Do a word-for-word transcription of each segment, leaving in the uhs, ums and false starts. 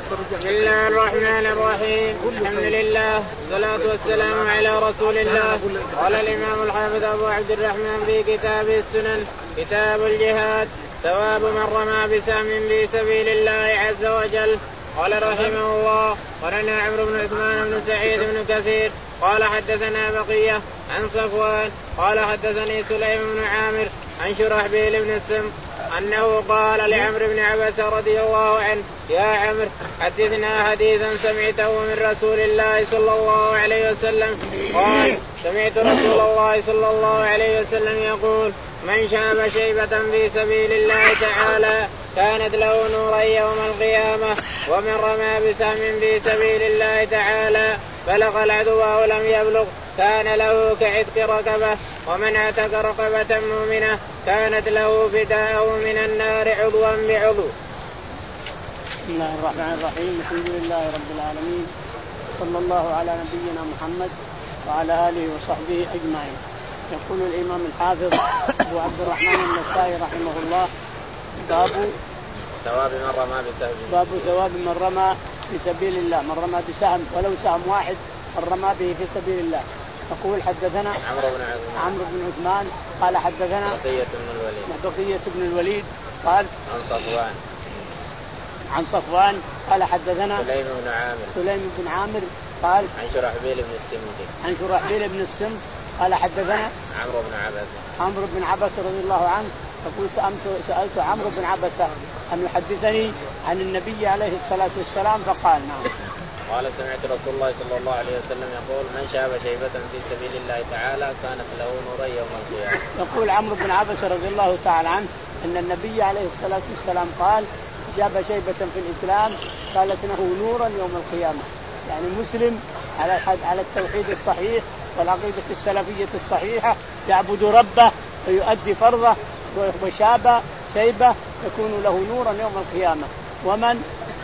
بسم الله الرحمن الرحيم. الحمد لله والصلاة والسلام على رسول الله. قال الإمام الحافظ أبو عبد الرحمن في كتابه السنن كتاب الجهاد ثواب من رمى بسهم في سبيل الله عز وجل. قال رحمه الله قرنا عمرو بن عثمان بن سعيد بن كثير قال حدثنا بقية عن صفوان قال حدثني سليم بن عامر عن شرحبيل بن السم أنه قال لعمرو بن عبس رضي الله عنه يا عمرو حدثنا حديثا سمعته من رسول الله صلى الله عليه وسلم. قال سمعت رسول الله صلى الله عليه وسلم يقول من شاب شيبة في سبيل الله تعالى كانت له نورا يوم القيامة ومن رمى بسهم في سبيل الله تعالى بلغ العدو ولم يبلغ كان له كعتق رقبة ومن اعتق رقبة مؤمنة كانت له فداء من النار عضوا بعضو. بسم الله الرحمن الرحيم. الحمد لله رب العالمين صلى الله على نبينا محمد وعلى آله وصحبه أجمعين. يقول الإمام الحافظ أبو عبد الرحمن النسائي رحمه الله باب ثواب من رمى بسهم باب ثواب من رمى في سبيل الله من رمى بسهم ولو سهم واحد من رمى به في سبيل الله. يقول حدثنا عمرو بن عثمان عمرو بن عثمان قال حدثنا بقية بن الوليد بقية بن الوليد قال عن صفوان عن صفوان قال حدثنا سليم بن عامر سليم بن عامر قال عن شرحبيل بن السم عن شرحبيل بن السم قال حدثنا عمرو بن عبس عمرو بن عبس رضي الله عنه يقول سألت سألت عمرو بن عبس أن يحدثني عن النبي عليه الصلاة والسلام فقال نعم. قال سمعت رسول الله صلى الله عليه وسلم يقول من شاب شيبة في سبيل الله تعالى كانت له نورا يوم القيامة. يقول عمرو بن عبس رضي الله تعالى عنه أن النبي عليه الصلاة والسلام قال شاب شيبة في الإسلام قالت له نورا يوم القيامة. يعني مسلم على على التوحيد الصحيح والعقيدة السلفية الصحيحة يعبد ربه ويؤدي فرضه وشاب شيبة يكون له نورا يوم القيامة. ومن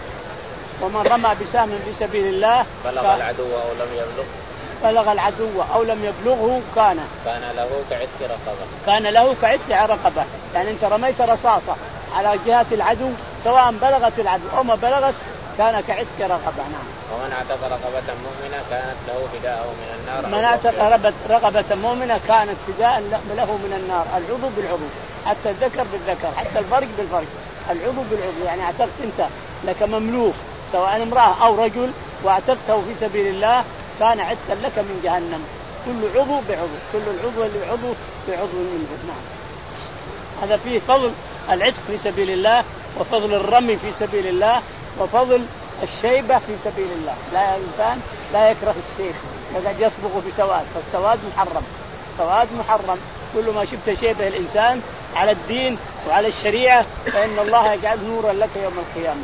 ومن رمى بسهم في سبيل الله بلغ العدو أو لم يبلغ بلغ العدو أو لم يبلغه كان كان له كعتق رقبة كان له كعتق رقبة. يعني أنت رميت رصاصة على جهة العدو سواء بلغت العدو أو ما بلغت كان كعتق رقبة. نعم. ومن اعتق رقبة مؤمنة كانت له فداء من النار. من اعتق رقبة مؤمنة كانت فداء له من النار. العضو بالعضو حتى الذكر بالذكر حتى الفرج بالفرج العضو بالعضو. يعني اعتقت أنت لك مملوك سواء امرأة أو رجل واعتقته في سبيل الله كان عتقا لك من جهنم. كل عضو بعضو كل العضو اللي عضو بعضو منه. نعم. هذا فيه فضل العتق في سبيل الله وفضل الرمي في سبيل الله وفضل الشيبة في سبيل الله. لا إنسان لا يكره الشيب وقد يصبغ بسواد فالسواد محرم سواد محرم. كل ما شفت شيبه الإنسان على الدين وعلى الشريعة فإن الله يجعل نورا لك يوم القيامة.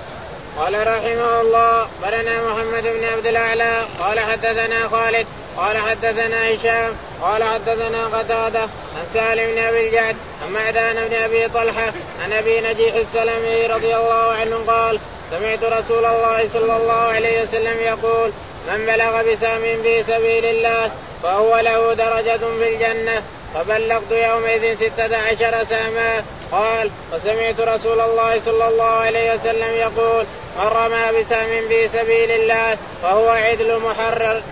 قال رحمه الله برنا محمد بن عبد الأعلى قال حدثنا خالد قال حدثنا هشام قال حدثنا قتادة عن سالم بن أبي الجعد عن معدان بن أبي طلحة عن أبي نجيح السلمي رضي الله عنه قال سمعت رسول الله صلى الله عليه وسلم يقول من بلغ بسهم في سبيل الله فهو له درجة في الجنة فبلغت يومئذ ستة عشر سهما. قال وسمعت رسول الله صلى الله عليه وسلم يقول من رمى بسهم في سبيل الله فهو عدل محرر.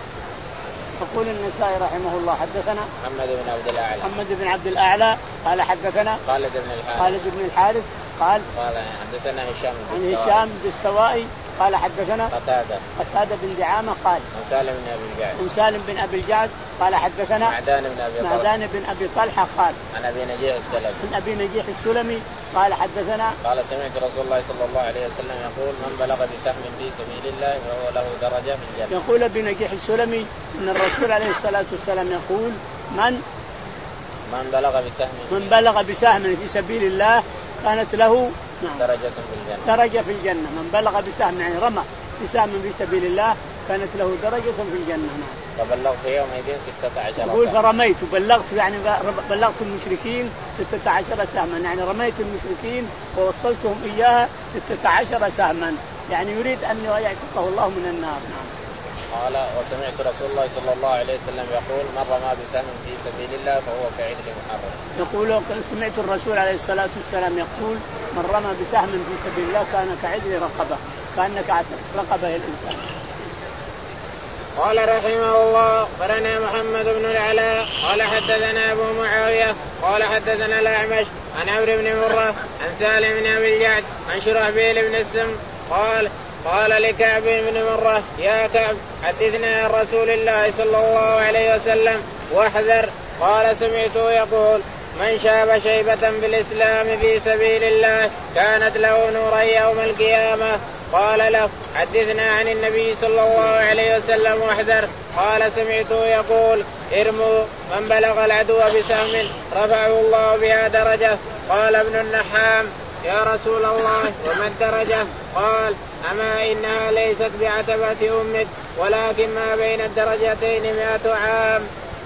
يقول النسائي رحمه الله حدثنا محمد بن عبد الأعلى محمد بن عبد الأعلى قال حدثنا خالد بن الحارث خالد بن الحارث قال قال حدثنا هشام عن هشام الدستوائي قال حدثنا قتادة قتادة بن دعامة قال عن سالم بن أبي الجعد عن سالم بن أبي الجعد قال حدثنا معدان بن أبي طلحة معدان بن أبي طلحة قال عن أبي نجيح السلمي عن أبي نجيح السلمي قال حدثنا قال سمعت رسول الله صلى الله عليه وسلم يقول من بلغ بسهم في سبيل الله فهو له درجة في الجنة. يقول أبي نجيح السلمي أن الرسول عليه الصلاة والسلام يقول من من بلغ بسهم من بلغ بسهم في سبيل الله كانت له درجة في الجنة درجة في الجنة. من بلغ بسهم يعني رمى بسهم في سبيل الله كانت له درجة في الجنة. فبلغت يومئذ ستة عشر يقول فرميت بلغت يعني بلغت المشركين ستة عشر سهما. يعني رميت المشركين ووصلتهم إياها ستة عشر سهما. يعني يريد أن يعتقه الله من النار. نعم. قال وسمعت رسول الله صلى الله عليه وسلم يقول من رمى بسهم في سبيل الله فهو كعدل محرر. يقول سمعت الرسول عليه الصلاة والسلام يقول من رمى بسهم في سبيل الله كان كعدل رقبة. كأنك اعتقت رقبة الإنسان. قال رحمه الله قرنا محمد بن العلاء قال حدثنا أبو معاوية قال حدثنا الأعمش عن عمرو بن مرة عن سالم بن أبي الجعد عن شرحبيل بن السم قال قال لكعب بن مرة يا كعب حدثنا عن رسول الله صلى الله عليه وسلم واحذر. قال سمعته يقول من شاب شيبة في الإسلام في سبيل الله كانت له نورا يوم القيامة. قال له حدثنا عن النبي صلى الله عليه وسلم واحذر. قال سمعته يقول ارموا من بلغ العدو بسهم رفعه الله بها درجة. قال ابن النحام يا رسول الله وما الدرجة؟ قال أما إنها ليست بعتبة أمك ولكن ما بين الدرجتين مئة عام.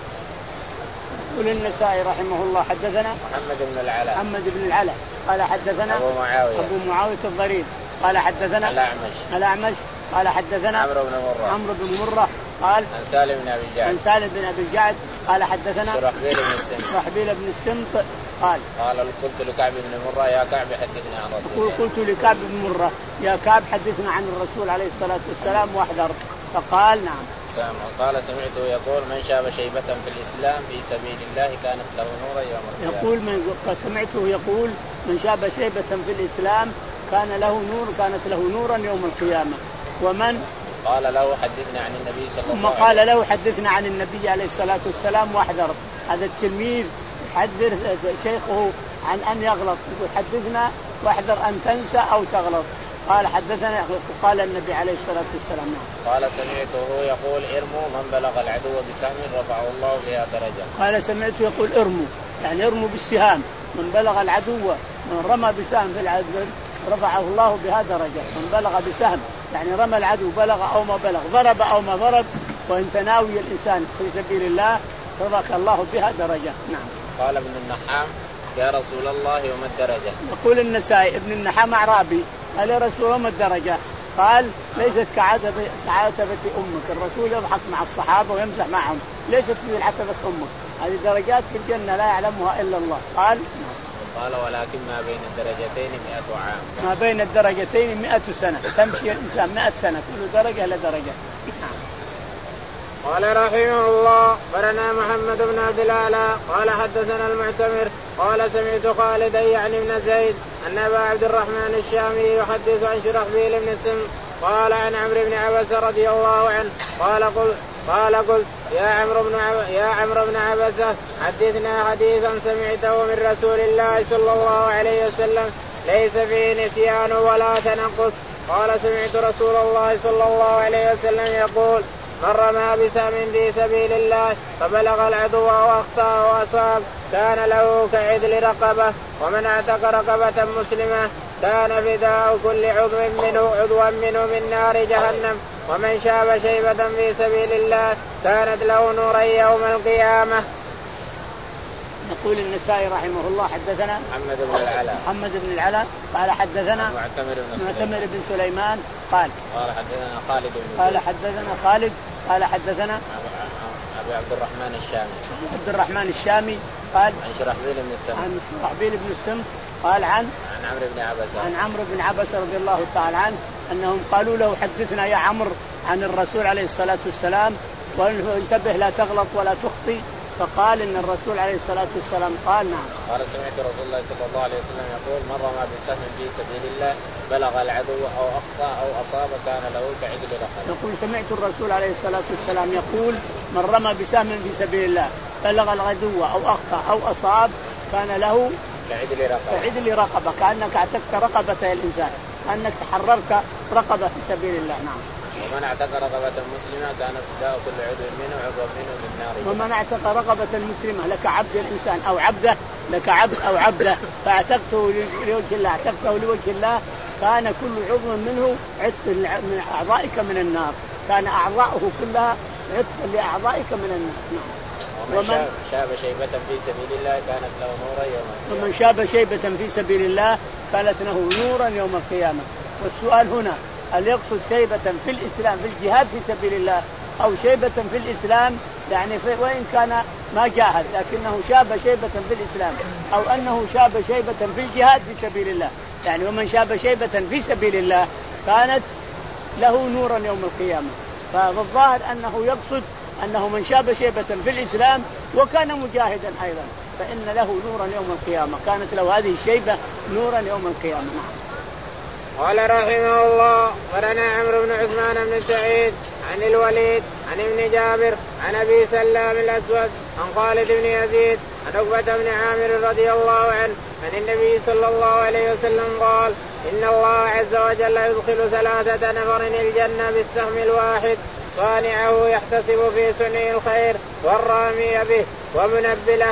يقول النسائي رحمه الله حدثنا محمد بن العلاء محمد بن العلاء قال حدثنا أبو معاوية أبو معاوية الضرير قال حدثنا الأعمش الأعمش قال حدثنا عمرو بن مرة عمرو بن مرة قال عن سالم بن أبي الجعد عن سالم بن أبي الجعد قال حدثنا شرحبيل بن السمت شرحبيل بن السمت قال قال قلت لكعب بن مرة يا كعب حدثنا عن رسول الله. قلت لكعب بن مرة يا كعب حدثنا عن الرسول عليه الصلاة والسلام واحذر. فقال نعم. قال سمعته يقول من شاب شيبة في الإسلام في سبيل الله كانت له نورا يوم القيامة. يقول من سمعته يقول من شاب شيبة في الإسلام كان له نور كانت له نورا يوم القيامة. ومن قال له حدثنا عن النبي صلى الله عليه وسلم قال له حدثنا عن النبي عليه الصلاة والسلام واحذر. هذا التلميذ يحذر شيخه عن أن يغلط يقول حدثنا واحذر أن تنسى أو تغلط. قال حدثنا قال النبي عليه الصلاة والسلام قال سمعته يقول ارموا من بلغ العدو بسهم رفعه الله بها درجة. قال سمعته يقول ارموا يعني ارموا بالسهام من بلغ العدو من رمى بسهم في العدو رفعه الله بها درجة. من بلغ بسهم يعني رمى العدو بلغ أو ما بلغ ضرب أو ما ضرب وإن تناوي الإنسان في سبيل الله رفع الله بها درجة. نعم. قال ابن النحام يا رسول الله وما الدرجة؟ يقول النسائي ابن النحام أعرابي قال يا رسول الله ما الدرجة؟ قال ليست كعتبة أمك. الرسول يضحك مع الصحابة ويمزح معهم ليست مثل عتبة أمك. هذه درجات في الجنة لا يعلمها إلا الله. قال قال ولكن ما بين الدرجتين مئة عام. ما بين الدرجتين مئة سنة تمشي الإنسان مئة سنة كل درجة إلى درجة. قال رحمه الله قرنا محمد بن عبد الأعلى قال حدثنا المعتمر قال سمعت خالدا يعني بن زيد أن أبا عبد الرحمن الشامي يحدث عن شرحبيل بن السم قال عن عمرو بن عبسة رضي الله عنه قال قل قال قلت يا عمرو بن عب... يا عمرو بن عبسة حدثنا حديثا سمعته من رسول الله صلى الله عليه وسلم ليس فيه نسيان ولا تنقص. قال سمعت رسول الله صلى الله عليه وسلم يقول من رمى بسهم في سبيل الله فبلغ العدو واخطأ واصاب كان له كعدل رقبة ومن اعتق رقبة مسلمة كان فداء كل عضو منه عضوا منه من نار جهنم ومن شاب شيبة في سبيل الله كانت له نورا يوم القيامة. يقول النسائي رحمه الله حدثنا محمد بن العلاء محمد بن العلاء قال حدثنا معتمر بن معتمر بن سليمان قال قال حدثنا خالد بن قال حدثنا خالد قال حدثنا أبو عبد الرحمن الشامي عبد الرحمن الشامي قال عن شرحبيل بن السم عن شرحبيل بن السم قال عن عن عمرو بن عبسة عن عمرو بن عبسة رضي الله تعالى عنه أنهم قالوا له حدثنا يا عمرو عن الرسول عليه الصلاة والسلام وانتبه لا تغلط ولا تخطي. فقال إن الرسول عليه الصلاة والسلام قال نعم. قال سمعت رسول الله صلى الله عليه وسلم يقول من رمى بسهم في سبيل الله بلغ العدو أو أخطأ أو أصاب كان له كعدل رقبة. يقول سمعت الرسول عليه الصلاة والسلام يقول من رمى بسهم في سبيل الله بلغ العدو أو أخطأ أو أصاب كان له كعدل رقبة. كعدل رقبة كأنك اعتقت رقبة الإنسان كأنك تحررت رقبة في سبيل الله. نعم. ومن اعتق رقبة مسلمة كان فداء كل عضو منه عضو منه من نار. ومن اعتق رقبة مسلمة لك عبد الإنسان أو عبده لك عبد أو عبده فاعتقته لوجه الله اعتقته لوجه الله كان كل عضو منه عتق من أعضائك من النار. كان أعضاؤه كلها عتق لأعضائك من النار. ومن شاب شيبة في سبيل الله كانت له نورا يوم القيامة. ومن شاب شيبة في سبيل الله كانت له نورا يوم القيامة. والسؤال هنا هل يقصد شيبة في الإسلام في الجهاد في سبيل الله أو شيبة في الإسلام يعني في وإن كان ما جاهد لكنه شاب شيبة في الإسلام أو أنه شاب شيبة في الجهاد في سبيل الله يعني ومن شاب شيبة في سبيل الله كانت له نورا يوم القيامة. فالظاهر أنه يقصد أنه من شاب شيبة في الإسلام وكان مجاهدا أيضا فإن له نورا يوم القيامة، كانت له هذه الشيبة نورا يوم القيامة. قال رحمه الله ورنا عمرو بن عثمان بن سعيد عن الوليد عن ابن جابر عن أبي سلام الأسود عن خالد بن يزيد عن عقبة بن عامر رضي الله عنه عن النبي صلى الله عليه وسلم قال إن الله عز وجل يدخل ثلاثة نفر الجنة بالسهم الواحد، صانعه يحتسب في صنع الخير والرامي به ومنبله.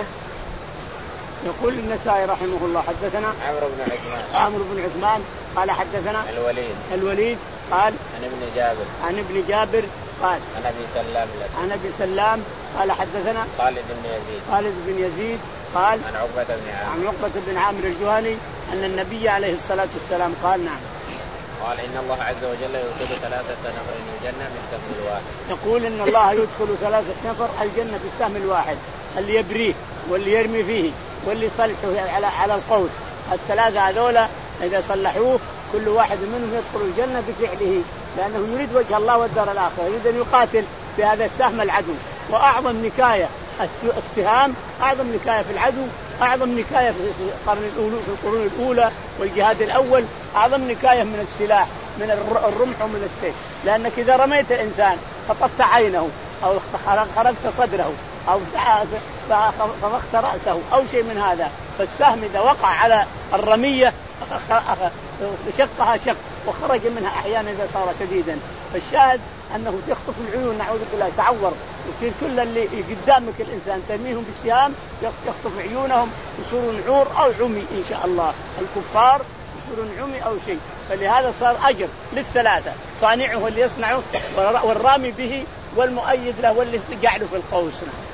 يقول النسائي رحمه الله حدثنا عمرو بن عثمان عمرو بن عثمان قال حدثنا الوليد الوليد قال عن ابن جابر عن ابن جابر قال عن ابي سلام عن ابي سلام قال حدثنا خالد بن يزيد خالد بن يزيد قال عن عقبة بن عامر عن عقبة بن عامر الجهني أن النبي عليه الصلاة والسلام قال نعم قال إن الله عز وجل يدخل ثلاثة نفر الجنة بالسهم الواحد. يقول إن الله يدخل ثلاثة نفر الجنة بالسهم الواحد، اللي يبريه واللي يرمي فيه واللي يصلحه على على القوس، الثلاثة هذولا إذا صلحوه كل واحد منهم يدخل الجنة بفعله، لأنه يريد وجه الله والدار الآخرة، يريد أن يقاتل في هذا السهم العدو. وأعظم نكاية الاتهام، أعظم نكاية في العدو، أعظم نكاية في القرن الأولى في القرون الأولى والجهاد الأول، أعظم نكاية من السلاح من الرمح ومن السيف، لأنك إذا رميت إنسان فطفت عينه أو خرقت صدره أو طبخت رأسه أو شيء من هذا، فالسهم إذا وقع على الرمية شقها شق وخرج منها أحيانا إذا صار شديدا. فالشاهد أنه تخطف العيون نعوذ بالله، تعور، يصير كل اللي قدامك الإنسان ترميهم بالسهام يخطف عيونهم يصيرون عور أو عمي إن شاء الله، الكفار يصيرون عمي أو شيء. فلهذا صار أجر للثلاثة، صانعه اللي يصنعه والرامي به والمؤيد له واللي قاعد في القوس.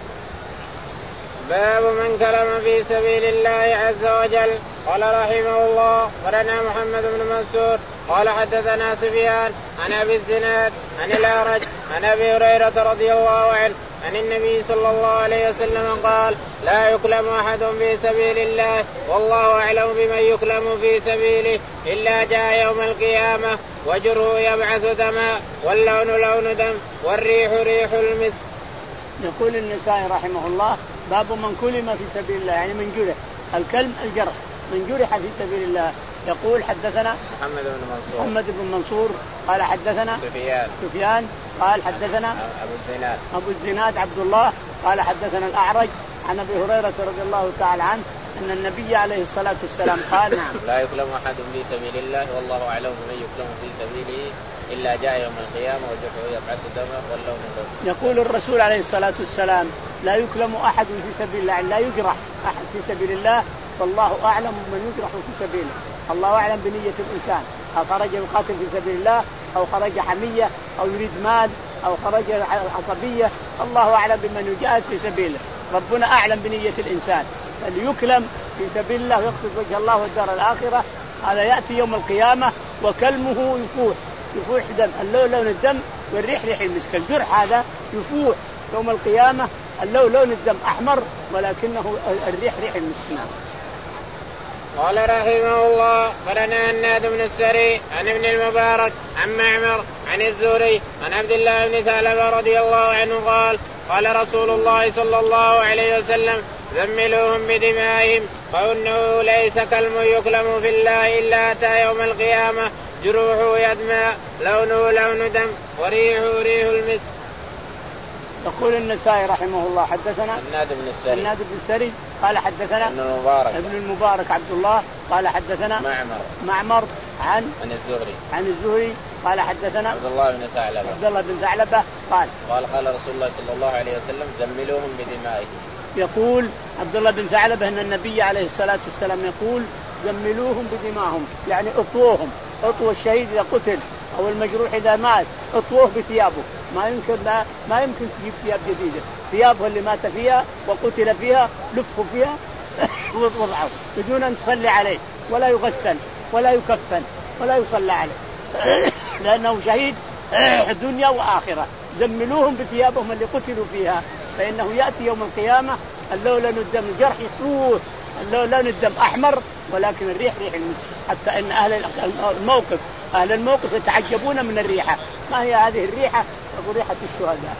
باب من كلم في سبيل الله عز وجل. قال رحمه الله ولنا محمد بن منصور قال حدثنا سفيان عن ابي الزناد عن الأعرج عن ابي هريره رضي الله عنه عن النبي صلى الله عليه وسلم قال لا يكلم احد في سبيل الله والله اعلم بمن يكلم في سبيله الا جاء يوم القيامه وجره يبعث دما واللون لون دم والريح ريح المسك. يقول النسائي رحمه الله باب من كلم في سبيل الله، يعني من جرح، الكلم الجرح، من جرح في سبيل الله. يقول حدثنا محمد بن منصور محمد بن منصور قال حدثنا سفيان سفيان قال حدثنا أبو الزناد أبو الزناد عبد الله قال حدثنا الأعرج عن أبي هريرة رضي الله تعالى عنه أن النبي عليه الصلاة والسلام قال نعم لا يكلم أحد في سبيل الله والله أعلم بمن يكلم في سبيله إلا جاء يوم القيامة وجهه يبعث دما واللون لون. يقول الرسول عليه الصلاة والسلام لا يكلم أحد في سبيل الله، لا يجرح أحد في سبيل الله، فالله أعلم من يجرح في سبيله. الله أعلم بنية الإنسان، أو خرج يقاتل في سبيل الله أو خرج حمية أو يريد مال أو خرج عصبية، الله أعلم بمن يجاهد في سبيله. ربنا أعلم بنية الإنسان، فليكلم في سبيل الله ويقصد وجه الله والدار الآخرة، هذا يأتي يوم القيامة وكلمه يفوح يفوح دم، اللون لون الدم والريح ريح المسك. الجرح هذا يفوح يوم القيامة، اللون لون الدم أحمر ولكنه الريح ريح المسك. قال رحمه الله قرنا هناد بن السري عن ابن المبارك عن معمر عن الزهري عن عبد الله بن ثعلبة رضي الله عنه قال قال رسول الله صلى الله عليه وسلم زملوهم بدمائهم فإنه ليس كلم يكلم في الله إلا أتى يوم القيامة جروحه يدمى لونه لون دم وريحه ريح المسك. يقول النسائي رحمه الله حدثنا هناد بن السري هناد بن السري قال حدثنا ابن المبارك ابن المبارك عبد الله قال حدثنا معمر معمر عن عن الزهري عن الزهري قال حدثنا عبد الله بن ثعلبة عبد الله بن ثعلبة قال قال قال رسول الله صلى الله عليه وسلم زملوهم بدمائهم. يقول عبد الله بن ثعلبة أن النبي عليه الصلاة والسلام يقول زملوهم بدمائهم، يعني اطووهم، اطووا الشهيد إذا قتل أو المجروح إذا مات اطووه بثيابه، ما يمكن لا ما يمكن تجيب ثياب جديدة، ثيابه اللي مات فيها وقتل فيها لفوا فيها وضعوا بدون أن تصلي عليه ولا يغسل ولا يكفن ولا يصلى عليه لأنه شهيد دنيا وآخرة. زملوهم بثيابهم اللي قتلوا فيها، فإنه يأتي يوم القيامة اللون لون الدم، الجرح يطوه، اللون لون الدم أحمر ولكن الريح ريح المسك، حتى إن أهل الموقف أهل الموقف يتعجبون من الريحة، ما هي هذه الريحة؟ يقول ريحة الشهداء.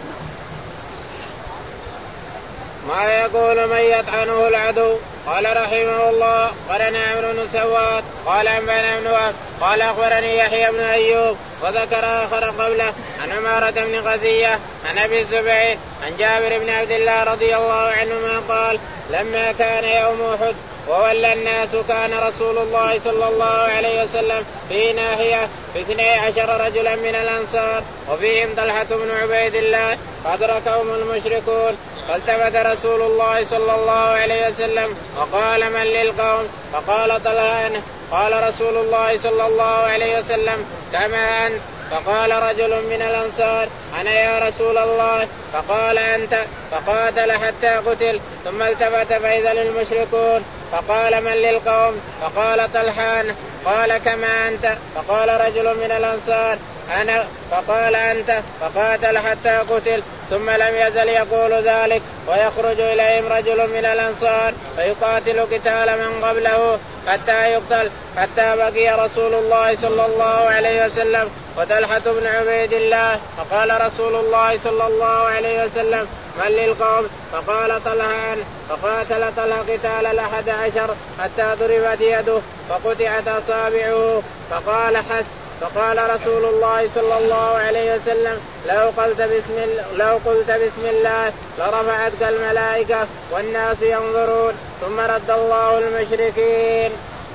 ما يقول من يطعنه العدو. قال رحمه الله قرنا عمرو بن سواد قال أنبأنا بن وهب قال أخبرني يحيى بن أيوب وذكر آخر قبله عن عمارة بن غزية عن أبي الزبير عن جابر بن عبد الله رضي الله عنهما قال لما كان يوم أحد وولى الناس كان رسول الله صلى الله عليه وسلم في ناحية باثني عشر رجلا من الأنصار وفيهم طلحة بن عبيد الله فأدركهم المشركون فالتفت رسول الله صلى الله عليه وسلم وقال من للقوم؟ فقال طلحة أنا. قال رسول الله صلى الله عليه وسلم كما أنت؟ فقال رجل من الأنصار أنا يا رسول الله. فقال أنت. فقاتل حتى قتل ثم التفت فإذا للمشركون فقال من للقوم؟ فقال طلحة أنا. قال كما أنت؟ فقال رجل من الأنصار أنا. فقال أنت. فقاتل حتى قتل ثم لم يزل يقول ذلك ويخرج إليهم رجل من الأنصار فيقاتل قتال من قبله حتى يقتل حتى بقي رسول الله صلى الله عليه وسلم وطلحة بن عبيد الله. فقال رسول الله صلى الله عليه وسلم من للقوم؟ فقال طلحة. فقاتل طلحة قتال الأحد عشر حتى ضربت يده فقطعت أصابعه فقال حس. فقال رسول الله صلى الله عليه وسلم لو قلت بسم, لو قلت بسم الله لرفعتك الملائكة والناس ينظرون. ثم رد الله المشركين.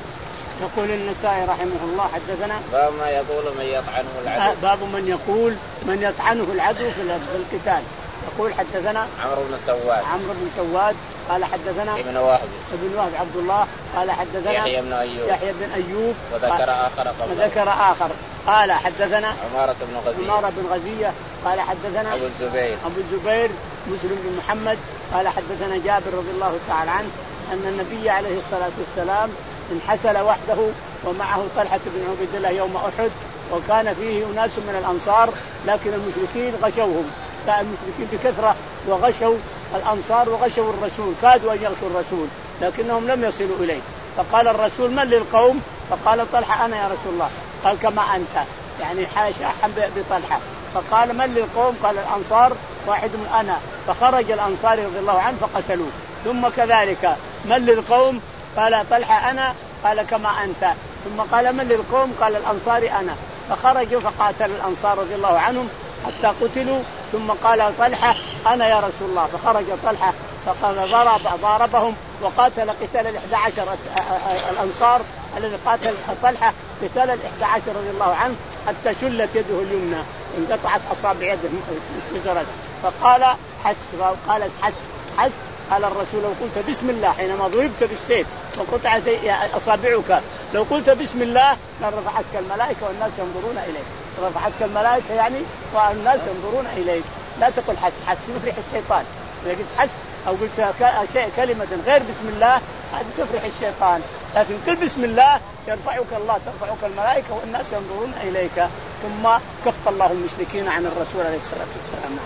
يقول النسائي رحمه الله حدثنا باب ما يقول من يطعنه العدو. باب من يقول من يطعنه العدو في القتال. يقول حدثنا عمرو بن سواد عمرو بن سواد قال حدثنا ابن وهب ابن وهب عبد الله قال حدثنا يحيى بن أيوب يحيى بن أيوب وذكر آخر قبله وذكر آخر قال حدثنا عمارة بن غزية عمارة بن غزية قال حدثنا أبو الزبير أبو الزبير مسلم بن محمد قال حدثنا جابر رضي الله تعالى عنه أن النبي عليه الصلاة والسلام انحسل وحده ومعه طلحة بن عبيد الله يوم أحد وكان فيه أناس من الأنصار لكن المشركين غشوهم المشركين بكثرة وغشوا الأنصار وغشوا الرسول كادوا أن يغشوا الرسول لكنهم لم يصلوا إليه. فقال الرسول من للقوم؟ فقال طلحة أنا يا رسول الله. قال كما أنت يعني شاحا بطلحة. فقال من للقوم؟ قال الأنصار واحد من أنا. فخرج الأنصاري رضي الله عنه فقتلوه. ثم كذلك من للقوم؟ قال طلحة أنا. قال كما أنت. ثم قال من للقوم؟ قال الأنصاري أنا. فخرجوا فقاتل الأنصار رضي الله عنهم حتى قتلوا. ثم قال طلحة أنا يا رسول الله. فخرج طلحة فقال ضرب ضاربهم وقاتل قتال الإحدى عشر الأنصار الذي قاتل طلحة قتال الإحدى عشر رضي الله عنه حتى شلت يده اليمنى انقطعت أصابع يده انكسرت. فقال حس قالت حس حس. قال الرسول لو قلت بسم الله حينما ضربت بالسيف وقطعت أصابعك لو قلت بسم الله لرفعتك الملائكة والناس ينظرون إليك. رفعتك الملائكة يعني والناس ينظرون إليك. لا تقل حس حس يفرح الشيطان. إذا قلت حس أو قلت كلمة غير بسم الله هذه تفرح الشيطان. لكن قل بسم الله يرفعك الله ترفعك الملائكة والناس ينظرون إليك. ثم كف الله المشركين عن الرسول عليه الصلاة والسلام.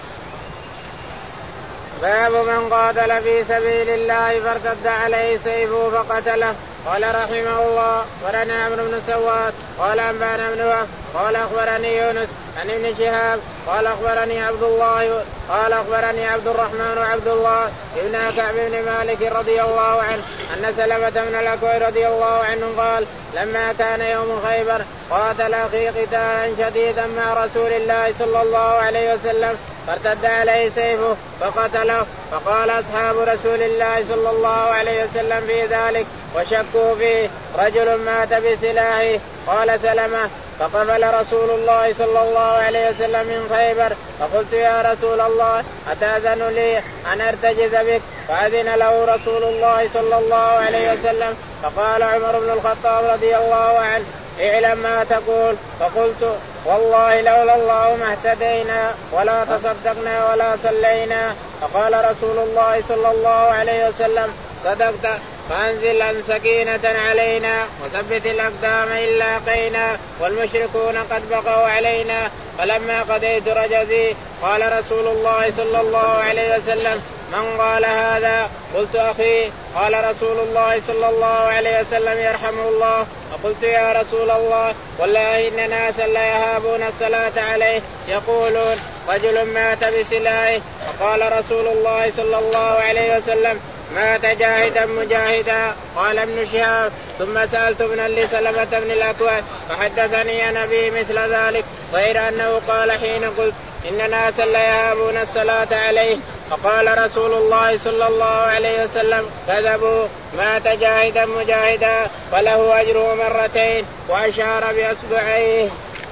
باب من قاتل في سبيل الله فارتد عليه سيفه فقتله. قال رحمه الله ورنا عمرو بن سواد قال أنبأنا بن وهب قال أخبرني يونس عن ابن شهاب قال أخبرني عبد الله قال أخبرني عبد الرحمن وعبد الله ابن كعب بن مالك رضي الله عنه أن سلمة بن الأكوع رضي الله عنه قال لما كان يوم خيبر قاتل أخي قتالا شديدا مع رسول الله صلى الله عليه وسلم فارتد عليه سيفه فقتله. فقال أصحاب رسول الله صلى الله عليه وسلم في ذلك وشكوا فيه رجل مات بسلاحه. قال سلمة فقبل رسول الله صلى الله عليه وسلم من خيبر فقلت يا رسول الله أتأذن لي أن أرتجز بك؟ فأذن له رسول الله صلى الله عليه وسلم. فقال عمر بن الخطاب رضي الله عنه اعلم ما تقول. فقلت والله لولا الله ما اهتدينا ولا تصدقنا ولا صلينا. فقال رسول الله صلى الله عليه وسلم صدقت فأنزل أن سكينة علينا وثبت الأقدام إن لاقينا والمشركون قد بقوا علينا. فلما قضيت رجزي قال رسول الله صلى الله عليه وسلم من قال هذا؟ قلت أخي. قال رسول الله صلى الله عليه وسلم يرحمه الله. فقلت يا رسول الله والله إن ناسا لا يهابون الصلاة عليه يقولون رجل مات بسلاحه. فقال رسول الله صلى الله عليه وسلم مات جاهدا مجاهدا. قال ابن شهاب ثم سألت ابنا لسلمة بن الأكوع فحدثني عن أبي مثل ذلك غير أنه قال حين قلت إن ناسا لا يهابون الصلاة عليه فقال رسول الله صلى الله عليه وسلم كذبوا مات جاهدا مجاهدا فله أجره مرتين وأشار بأصبعيه.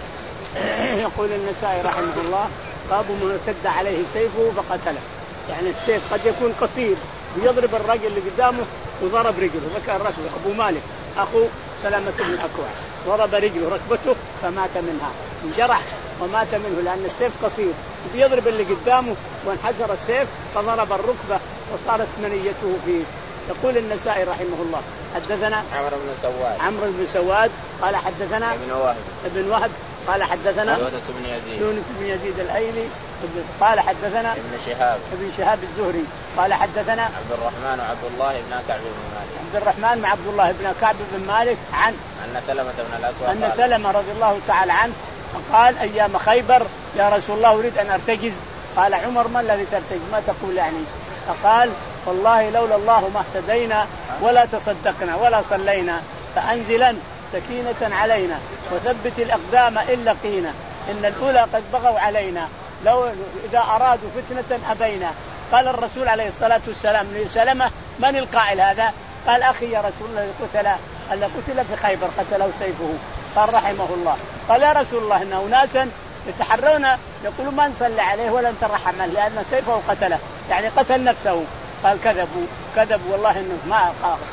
يقول النسائي رحمه الله باب من ارتد عليه سيفه فقتله. يعني السيف قد يكون قصير يضرب الرجل اللي قدامه وضرب رجله. ذكر الرجل أبو مالك أخو سلامة بن الأكوع ضرب رجله ركبته فمات منها انجرح ومات منه لأن السيف قصير يضرب اللي قدامه وانحسر السيف فضرب الركبة وصارت منيته فيه. يقول النسائي رحمه الله حدثنا عمرو بن سواد عمرو بن سواد قال حدثنا ابن وهب ابن وهب قال حدثنا يونس بن يزيد يونس بن يزيد الأيلي قال حدثنا ابن شهاب ابن شهاب الزهري قال حدثنا عبد الرحمن وعبد الله بن كعب بن مالك عبد الرحمن مع عبد الله بن كعب بن مالك عن أن سلمة بن الأكوع أن سلمة رضي الله تعالى عنه قال أيام خيبر يا رسول الله أريد أن أرتجز. قال عمر ما الذي ترتجز ما تقول يعني؟ فقال والله لولا الله ما اهتدينا ولا تصدقنا ولا صلينا فأنزلا سكينة علينا وثبت الأقدام إن لقينا إن الأولى قد بغوا علينا لو إذا أرادوا فتنة أبينا. قال الرسول عليه الصلاة والسلام لسلمة من القائل هذا؟ قال أخي يا رسول الله قتل ألا قتل في خيبر قتله سيفه. قال رحمه الله قال يا رسول الله إن أناسا يتحرون يقولون ما نصلي عليه ولا نترحم له لأن سيفه قتله يعني قتل نفسه. قال كذبوا كذبوا والله إنه ما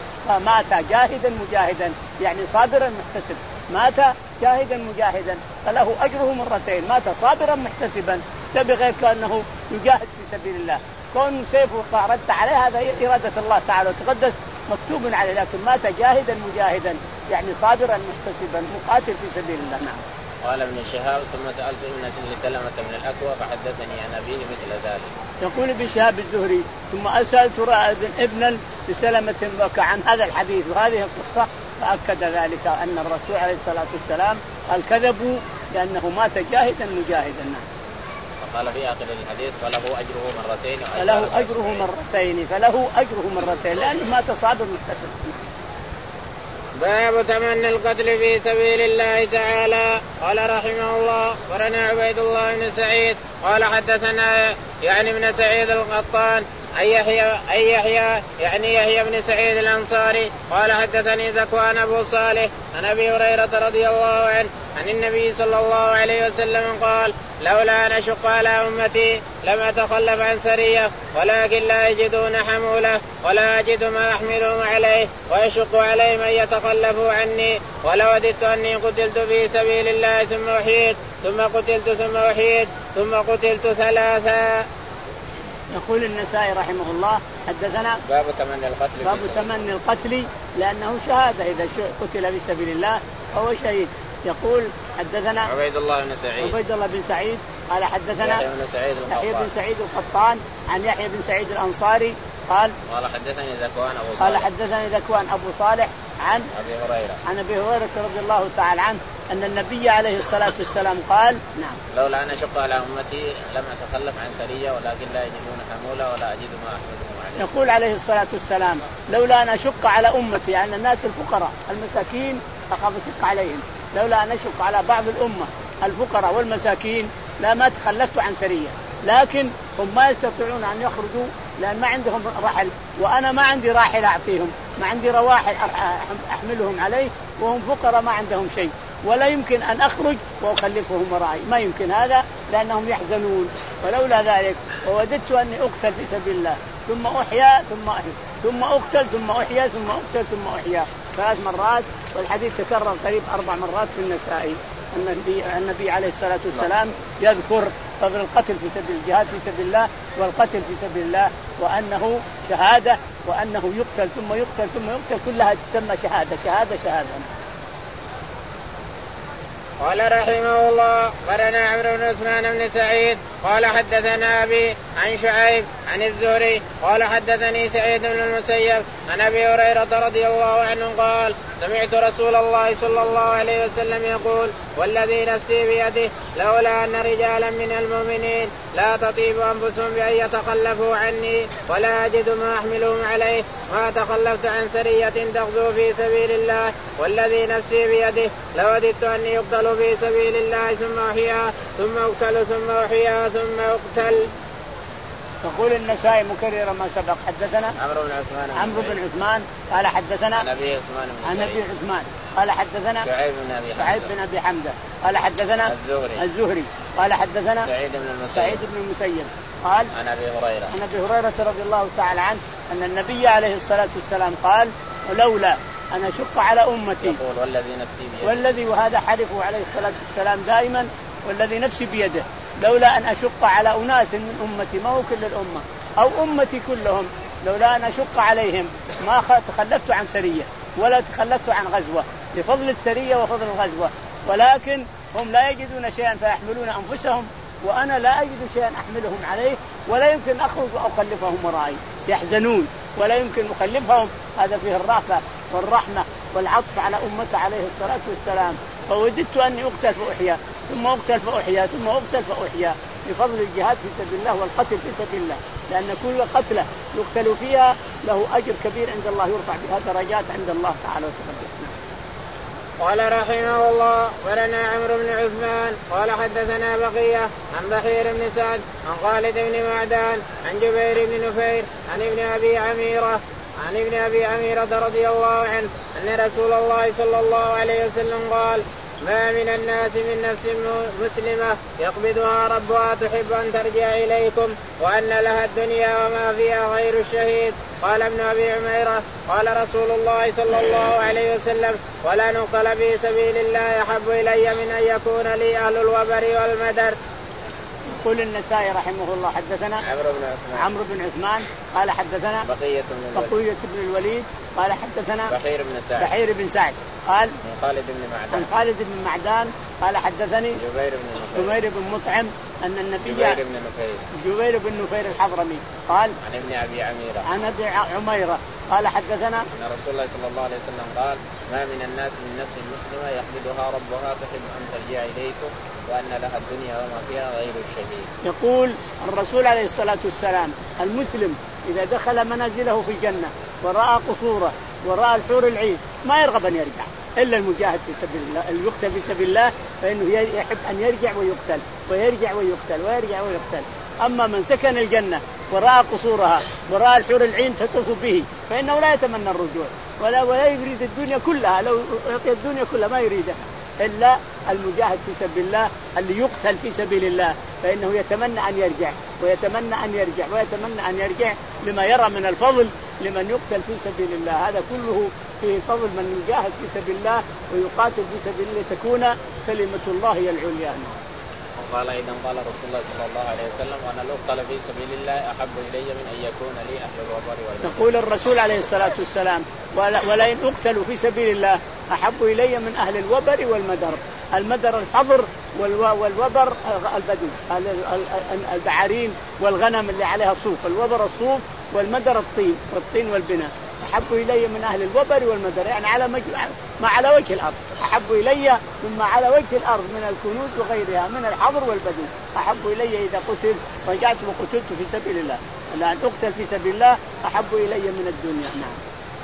مات جاهدا مجاهدا يعني صابرا محتسب مات جاهدا مجاهدا فله أجره مرتين مات صابرا محتسبا بغير كأنه يجاهد في سبيل الله. كون سيفه رد عليه هذا إرادة الله تعالى وتقدس مكتوب عليه لكن مات جاهدا مجاهدا يعني صابرا محتسبا مقاتل في سبيل الله. نعم. قال ابن شهاب ثم سألت ابن لسلمة بن الأكوع فحدثني عن أبيه مثل ذلك. يقول ابن شهاب الزهري ثم أسألت ابنا لسلمة بن الأكوع عن هذا الحديث وهذه القصة فأكد ذلك أن الرسول عليه الصلاة والسلام قال كذبوا لأنه مات جاهدا مجاهدا. قال في آخر الحديث فله أجره مرتين فله أجره مرتين فله أجره مرتين لأنه مات صابر محتسب. باب تمني القتل في سبيل الله تعالى. قال رحمه الله ورنا عبيد الله بن سعيد قال حدثنا يعني ابن سعيد القطان أي يحيى أي يحيى يعني يحيى بن سعيد الأنصاري قال حدثني ذكوان أبو صالح عن أبي هريرة رضي الله عنه عن النبي صلى الله عليه وسلم قال لولا أن أشق على أمتي لم أتخلف عن سرية ولكن لا يجدون حمولة ولا أجد ما أحملهم عليه ويشق عليهم أن يتخلفوا عني ولوددت أني قتلت في سبيل الله ثم أحييت ثم قتلت ثم أحييت ثم قتلت ثلاثا. يقول النسائي رحمه الله حدثنا باب تمني القتل باب تمني القتل لأنه شهادة إذا قتل في سبيل الله فهو شهيد. يقول حدثنا عبيد الله بن سعيد عبيد الله بن سعيد قال حدثنا يحيى بن سعيد يحيى بن سعيد القطان عن يحيى بن سعيد الأنصاري قال قال حدثني ذكوان أبو صالح قال حدثني ذكوان أبو صالح عن أبي هريرة عن أبي هريرة رضي الله تعالى عنه أن النبي عليه الصلاة والسلام قال نعم لولا أن أشق على أمتي لم أتخلف عن سرية ولكن لا يجدون حمولة ولا أجد ما أحملهم عليه. يقول عليه الصلاة والسلام لولا أن أشق على أمتي يعني يعني الناس الفقراء المساكين أخاف أشق عليهم لولا أن أشق على بعض الأمة الفقراء والمساكين لا ما تخلفت عن سرية لكن هم ما يستطيعون أن يخرجوا لأن ما عندهم رحل وأنا ما عندي راحل أعطيهم ما عندي رواحل أحملهم عليه وهم فقراء ما عندهم شيء ولا يمكن أن أخرج وأخلفهم وراي ما يمكن هذا لأنهم يحزنون. ولولا ذلك ووددت أني أقتل في سبيل الله ثم أحيا ثم أحيا ثم أقتل ثم أحيا ثم أقتل ثم أحيا ثلاث مرات. والحديث تكرر قريب أربع مرات في النسائي. النبي, النبي عليه الصلاة والسلام يذكر فضل القتل في سبيل الجهاد في سبيل الله والقتل في سبيل الله وأنه شهادة وأنه يقتل ثم يقتل ثم يقتل كلها تسمى شهادة شهادة شهادة. قال رحمه الله قرنا عمرو بن عثمان بن سعيد قال حدثنا أبي عن شعيب عن الزهري قال حدثني سعيد بن المسيب عن ابي هريره رضي الله عنه قال سمعت رسول الله صلى الله عليه وسلم يقول والذي نفسي بيده لولا ان رجالا من المؤمنين لا تطيب انفسهم بان يتخلفوا عني ولا اجد ما احملهم عليه ما تخلفت عن سريه تغزو في سبيل الله والذي نفسي بيده لوددت اني يقتل في سبيل الله ثم احيا ثم اقتل ثم احيا ثم اقتل. يقول النسائي مكرر ما سبق. حدثنا عمرو بن عثمان عمرو بن عثمان قال حدثنا عن ابي عثمان بن عن ابي عثمان قال حدثنا شعيب بن ابي سعيد بن ابي حمزه قال حدثنا الزهري الزهري قال حدثنا سعيد بن المسيب سعيد بن المسيب قال عن ابي هريره عن ابي هريره رضي الله تعالى عنه ان النبي عليه الصلاه والسلام قال ولولا ان اشق على امتي يقول والذي نفسي بيده والذي وهذا حلفه عليه الصلاه والسلام دائما والذي نفسي بيده لولا ان اشق على اناس من امتي ما هو كل الامه أو أمتي كلهم لولا أن أشق عليهم ما تخلفت عن سرية ولا تخلفت عن غزوة لفضل السرية وفضل الغزوة ولكن هم لا يجدون شيئا فيحملون أنفسهم وأنا لا أجد شيئا أحملهم عليه ولا يمكن أخرج وأخلفهم ورائي يحزنون ولا يمكن أخلفهم. هذا فيه الرأفة والرحمة والعطف على أمته عليه الصلاة والسلام. فوجدت أني أقتل فأحيا ثم أقتل فأحيا ثم أقتل فأحيا بفضل الجهاد في سبيل الله والقتل في سبيل الله لأن كل قتلة يقتل فيها له أجر كبير عند الله يرفع بها درجات عند الله تعالى وتقدس. قال رحمه الله ولنا عمرو بن عثمان قال حدثنا بقية عن بحير بن سعد عن خالد بن معدان عن جبير بن نفير عن ابن أبي عميرة عن ابن أبي عميرة رضي الله عنه أن رسول الله صلى الله عليه وسلم قال ما من الناس من نفس مسلمة يقبضها ربها تحب أن ترجع إليكم وأن لها الدنيا وما فيها غير الشهيد. قال ابن أبي عميرة قال رسول الله صلى الله عليه وسلم ولا نقتل في سبيل الله أحب إلي من أن يكون لي أهل الوبر والمدر. يقول النسائي رحمه الله حدثنا عمرو بن عثمان عمرو بن عثمان قال حدثنا بقية بن الوليد, بقية بن الوليد قال حدثنا بحير بن سعد بحير بن سعد قال من خالد بن معدان عن خالد بن معدان قال حدثني جبير بن نفير جبير بن مطعم أن النبي جبير بن نفير جبير بن نفير الحضرمي قال عن ابن أبي عميرة عن أبي عميرة قال حدثنا أن رسول الله صلى الله عليه وسلم قال ما من الناس من نفس مسلمة يقبضها ربها تحب أن ترجع إليكم وأن لها الدنيا وما فيها غير الشهيد. يقول الرسول عليه الصلاة والسلام المسلم إذا دخل منازله في الجنة ورأى قصوره ورأى الحور العين ما يرغب أن يرجع إلا المجاهد في سبيل الله اللي يقتل في سبيل الله فإنه يحب أن يرجع ويقتل ويرجع ويقتل ويرجع ويقتل. أما من سكن الجنة ورأى قصورها ورأى الحور العين تطوف به فإنه لا يتمنى الرجوع ولا ولا يريد الدنيا كلها لو يعطي الدنيا كلها ما يريدها إلا المجاهد في سبيل الله اللي يقتل في سبيل الله فإنه يتمنى أن يرجع ويتمنى أن يرجع ويتمنى أن يرجع لما يرى من الفضل لمن يقتل في سبيل الله. هذا كله فيه فضل من يجاهد في سبيل الله ويقاتل في سبيل الله تكون كلمة الله هي العليا. وقال أيضا قال رسول الله صلى الله عليه وسلم وأنا الأقتل في سبيل الله أحب إلي من أن يكون لي أهل الوبر والمدر. يقول الرسول عليه الصلاة والسلام ولئن أقتلوا في سبيل الله أحب إلي من أهل الوبر والمدر. المدر الحضر والوبر البدو البعارين والغنم اللي عليها صوف. الوبر الصوف والمدر الطين والطين والبناء. أحب إلي من أهل الوبر والمدر يعني على مج... ما على وجه الأرض أحب إلي مما على وجه الأرض من الكنوز وغيرها من الحضر والبدو. أحب إلي إذا قتل رجعت وقتلت في سبيل الله لأن أقتل في سبيل الله أحب إلي من الدنيا. نعم.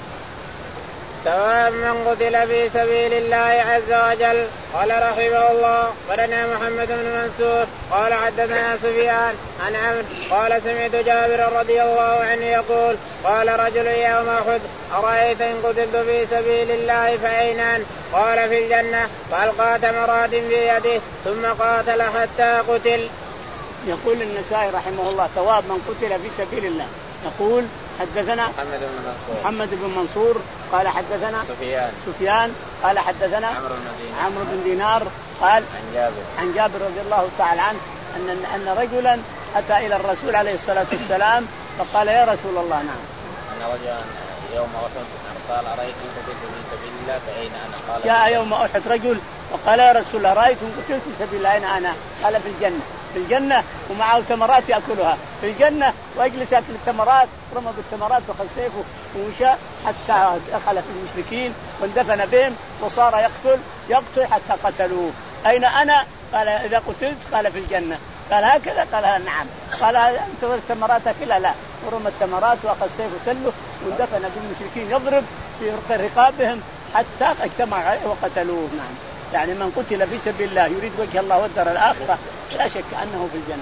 ثواب من قتل في سبيل الله عز وجل. قال رحمه الله ولنا محمد بن منصور قال حدثنا سفيان عن عمرو قال سمعت جابر رضي الله عنه يقول قال رجل يوم أحد أرأيت إن قتلت في سبيل الله فأين أنت؟ قال في الجنة فألقى تمرات بيده ثم قاتل حتى قتل. يقول النسائي رحمه الله ثواب من قتل في سبيل الله. يقول حدثنا محمد بن منصور محمد بن منصور قال حدثنا سفيان سفيان قال حدثنا عمرو بن دينار عمرو بن دينار قال عن جابر عن جابر رضي الله تعالى عنه أن أن رجلا أتى إلى الرسول عليه الصلاة والسلام فقال يا رسول الله نعم أن رجلا يوم أحد قال أرأيت إن قتلت في سبيل الله فأين أنا؟ قال جاء يوم أحد رجل وقال يا رسول الله رأيت إن قتلت في سبيل الله أين أنا؟ قال في الجنة في الجنة ومعه تمرات يأكلها في الجنة، ويجلس يأكل التمرات، رمى بالتمرات وخذ سيفه ومشى حتى دخل في المشركين واندفن بهم وصار يقتل يقتل حتى قتلوه. أين أنا؟ قال إذا قتلت قال في الجنة. قال هكذا؟ قال نعم. قال أنت التمرات أكلها؟ لا. ورمى التمرات وأخذ سيفه سله واندفن بالمشركين يضرب في رقابهم حتى اجتمع وقتلوه. نعم. يعني من قتل في سبيل الله يريد وجه الله والدار الآخرة لا شك أنه في الجنة.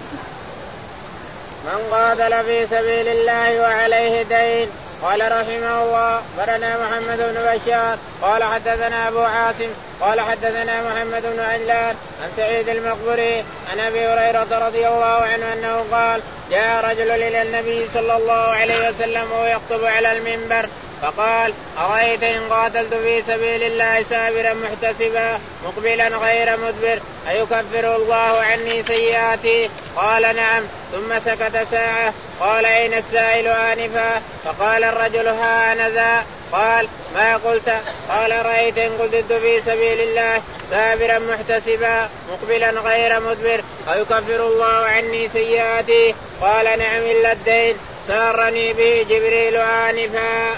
من قاتل في سبيل الله وعليه دين. قال رحمه الله برنا محمد بن بشار قال حدثنا أبو عاصم قال حدثنا محمد بن عجلان عن سعيد المقبري عن أبي هريرة رضي الله عنه أنه قال جاء رجل إلى النبي صلى الله عليه وسلم وهو يخطب على المنبر فقال أرأيت إن قاتلت في سبيل الله سابرا محتسبا مقبلا غير مدبر أيكفر الله عني سيئاتي؟ قال نعم. ثم سكت ساعة. قال أين السائل آنفا؟ فقال الرجل ها أنا ذا. قال ما قلت؟ قال رأيت إن قتلت في سبيل الله سابرا محتسبا مقبلا غير مدبر أيكفر الله عني سيئاتي؟ قال نعم إلا الدين سارني به جبريل آنفا.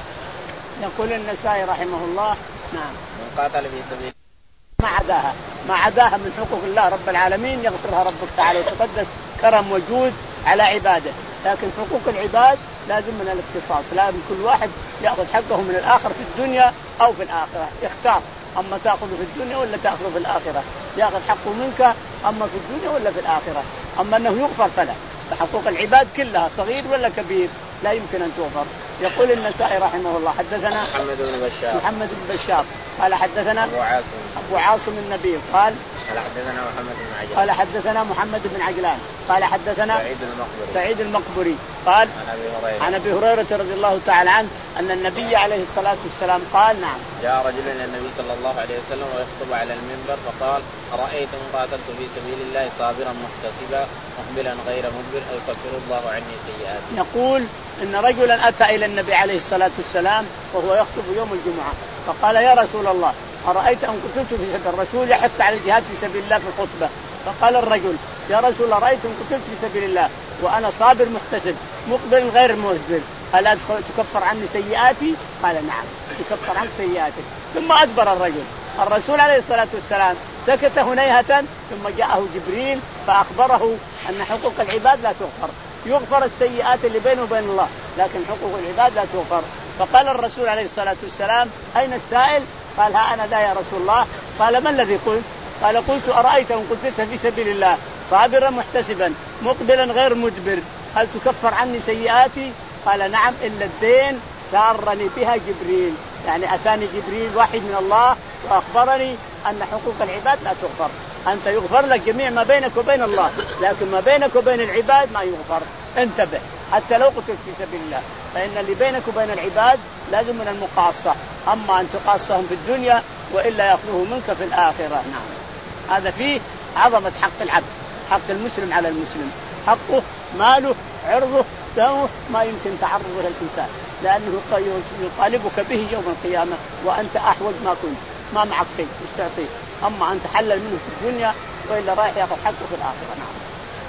يقول النسائي رحمه الله نعم من قاتل في سبيل ما عداها ما عداها من حقوق الله رب العالمين يغفرها ربك تعالى وتقدس كرم وجود على عباده، لكن حقوق العباد لازم من الاختصاص، لازم كل واحد يأخذ حقه من الآخر في الدنيا أو في الآخرة، اختار أما تأخذه في الدنيا ولا تأخذه في الآخرة، يأخذ حقه منك أما في الدنيا ولا في الآخرة. أما أنه يغفر فلا، فحقوق العباد كلها صغير ولا كبير لا يمكن أن تغفر. يقول النسائي رحمه الله حدثنا محمد بن بشار محمد بن بشار قال حدثنا أبو عاصم أبو عاصم النبيل قال قال حدثنا محمد بن عجلان قال حدثنا محمد بن عجلان قال حدثنا سعيد المقبري سعيد المقبري قال عن أبي هريرة رضي الله تعالى عنه أن النبي عليه الصلاة والسلام قال نعم جاء رجل إلى النبي صلى الله عليه وسلم ويخطب على المنبر فقال أرأيت إن قاتلت في سبيل الله صابرا محتسبا مقبلا غير مدبر أيكفر الله عني سيئاتي؟ يقول إن رجلا أتى إلى النبي عليه الصلاة والسلام وهو يخطب يوم الجمعة فقال يا رسول الله أرأيت أن قتلت في سبيل الرسول يحث على الجهاد في سبيل الله في الخطبة. فقال الرجل يا رسول الله رأيت أن قتلت في سبيل الله وأنا صابر محتسب مقبل غير مدبر ألا تكفر عني سيئاتي؟ قال نعم تكفر عنك سيئاتك. ثم أدبر الرجل. الرسول عليه الصلاة والسلام سكت هنيهة ثم جاءه جبريل فأخبره أن حقوق العباد لا تغفر، يغفر السيئات اللي بينه وبين الله لكن حقوق العباد لا تغفر. فقال الرسول عليه الصلاة والسلام أين السائل؟ قال ها أنا ذا يا رسول الله. قال ما الذي قلت؟ قال قلت أرأيت أن قتلت في سبيل الله صابرا محتسبا مقبلا غير مدبر هل تكفر عني سيئاتي؟ قال نعم إلا الدين سارني بها جبريل، يعني أتاني جبريل وحي من الله وأخبرني أن حقوق العباد لا تغفر. أنت يغفر لك جميع ما بينك وبين الله لكن ما بينك وبين العباد ما يغفر. انتبه حتى لو قتلت في سبيل الله فإن اللي بينك وبين العباد لازم من المقاصة، أما أن تقاصهم في الدنيا وإلا يأخذه منك في الآخرة. نعم هذا فيه عظمة حق العبد، حق المسلم على المسلم، حقه ماله عرضه دمه ما يمكن تعرضه للإنسان لأنه يطالبك به يوم القيامة وأنت أحوج ما كنت ما معك شيء مش تعطيه، أما أن تحلل منه في الدنيا وإلا رايح يأخذ حقه في الآخرة. نعم.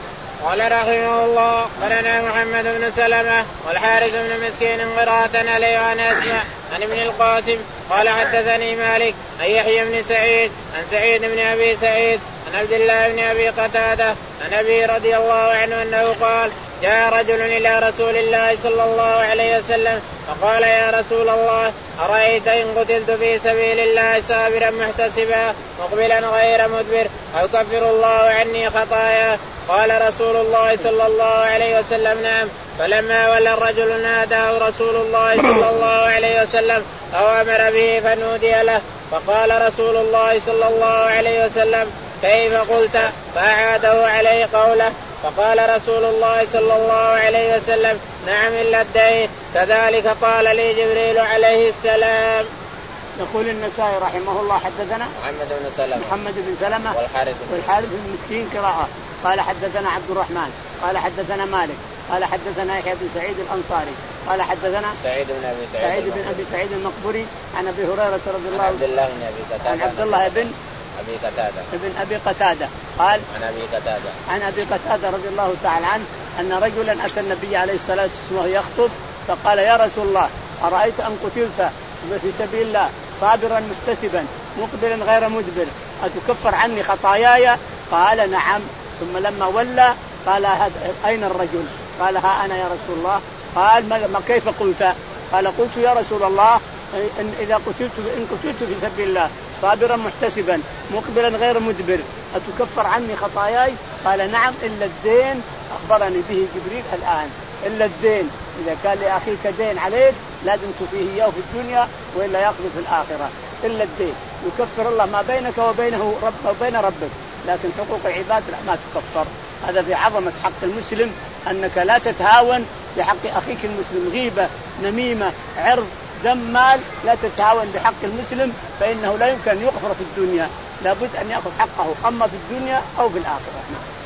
قال رحمه الله قالنا محمد بن سلمة والحارث بن مسكين قراءة عليه وأنا أسمع عن ابن القاسم قال حدثني مالك عن يحيى بن سعيد عن سعيد بن أبي سعيد عن عبد الله بن أبي قتادة عن أبي رضي الله عنه أنه قال جاء رجل إلى رسول الله صلى الله عليه وسلم فقال يا رسول الله أرأيت إن قتلت في سبيل الله صابرا محتسبا مقبلا غير مدبر أيكفر الله عني خطايا؟ قال رسول الله صلى الله عليه وسلم نعم. فلما ولى الرجل ناداه رسول الله صلى الله عليه وسلم أو أمر به فنودي له فقال رسول الله صلى الله عليه وسلم كيف قلت؟ فأعاده عليه قوله فقال رسول الله صلى الله عليه وسلم نعم إلا الدين كذلك قال لي جبريل عليه السلام. يقول النسائي رحمه الله حدثنا محمد بن سلمة محمد بن سلمة والحارث والحارث بن مسكين قراءة قال حدثنا عبد الرحمن قال حدثنا مالك قال حدثنا يحيى بن سعيد الأنصاري قال حدثنا سعيد بن أبي سعيد, سعيد بن أبي سعيد المقبري عن أبي هريرة رضي الله عنه عن عبد الله بن أبي قتادة عن عبد الله بن أبي قتادة ابن أبي قتادة قال عن أبي قتادة عن أبي قتادة رضي الله تعالى عنه أن رجلا أتى النبي عليه الصلاة والسلام وهو يخطب فقال يا رسول الله أرأيت أن قتلت في سبيل الله صابرا محتسبا مقبلا غير مدبر أتكفر عني خطاياي؟ قال نعم. ثم لما ولى قال أين الرجل؟ قال ها أنا يا رسول الله. قال ما كيف قلت؟ قال قلت يا رسول الله إن إذا قتلت إن قتلت في سبيل الله صابرا محتسبا مقبلا غير مدبر أتكفر عني خطاياي؟ قال نعم إلا الدين أخبرني به جبريل الآن. إلا الدين، إذا كان لأخيك دين عليك لازم تفيه إياه في الدنيا وإلا يقضي في الآخرة. إلا الدين يكفر الله ما بينك وبينه رب وبين ربك، لكن حقوق العباد ما تكفر. هذا في عظمة حق المسلم أنك لا تتهاون بحق أخيك المسلم، غيبة نميمة عرض دم مال لا تتهاون بحق المسلم، فإنه لا يمكن أن يغفر في الدنيا، لابد أن يأخذ حقه أما في الدنيا أو في الآخرة.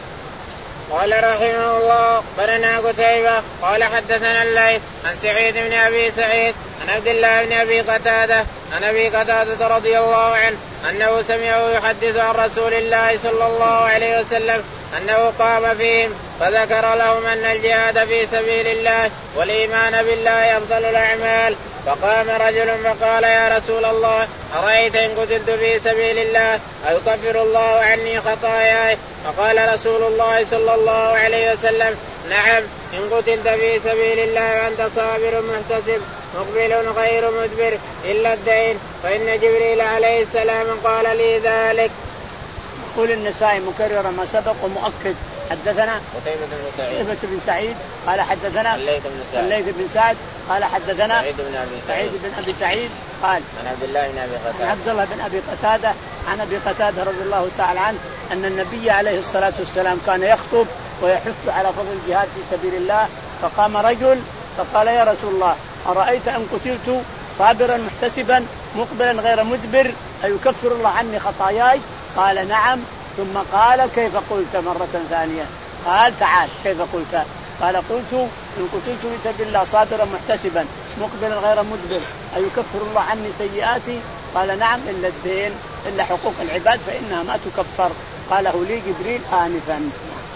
قال رحمه الله برنا قتيبة قال حدثنا الليث عن سعيد بن أبي سعيد عن عبد الله بن أبي قتادة عن أبي قتادة رضي الله عنه أنه سمعه يحدث عن رسول الله صلى الله عليه وسلم أنه قام فيهم فذكر لهم أن الجهاد في سبيل الله والإيمان بالله أفضل الأعمال. فقام رجل فقال يا رسول الله أرأيت إن قتلت في سبيل الله أيكفر الله عني خطاياي؟ فقال رسول الله صلى الله عليه وسلم نعم إن قتلت في سبيل الله وأنت صابر محتسب مقبل غير مدبر إلا الدين فإن جبريل عليه السلام قال لي ذلك. يقول النسائي مكرر ما سبق ومؤكد حدثنا قتيبة بن سعيد قتيبة بن سعيد قال حدثنا الليث بن سعد الليث بن سعد قال حدثنا سعيد بن أبي سعيد بن أبي سعيد قال عن عبد الله بن أبي قتادة عبد الله بن أبي قتادة عن أبي قتادة رضي الله تعالى عنه أن النبي عليه الصلاة والسلام كان يخطب ويحث على فضل الجهاد في سبيل الله. فقام رجل فقال يا رسول الله أرأيت أن قتلت صابرا محتسبا مقبلا غير مدبر أيكفر الله عني خطاياي؟ قال نعم. ثم قال كيف قلت مرة ثانية؟ قال تعال كيف قلت؟ قال قلت إن قتلت في سبيل الله صابرا محتسبا مقبلا غير مدبر أيكفر الله عني سيئاتي؟ قال نعم إلا الدين إلا حقوق العباد فإنها ما تكفر. قاله لي جبريل آنفا.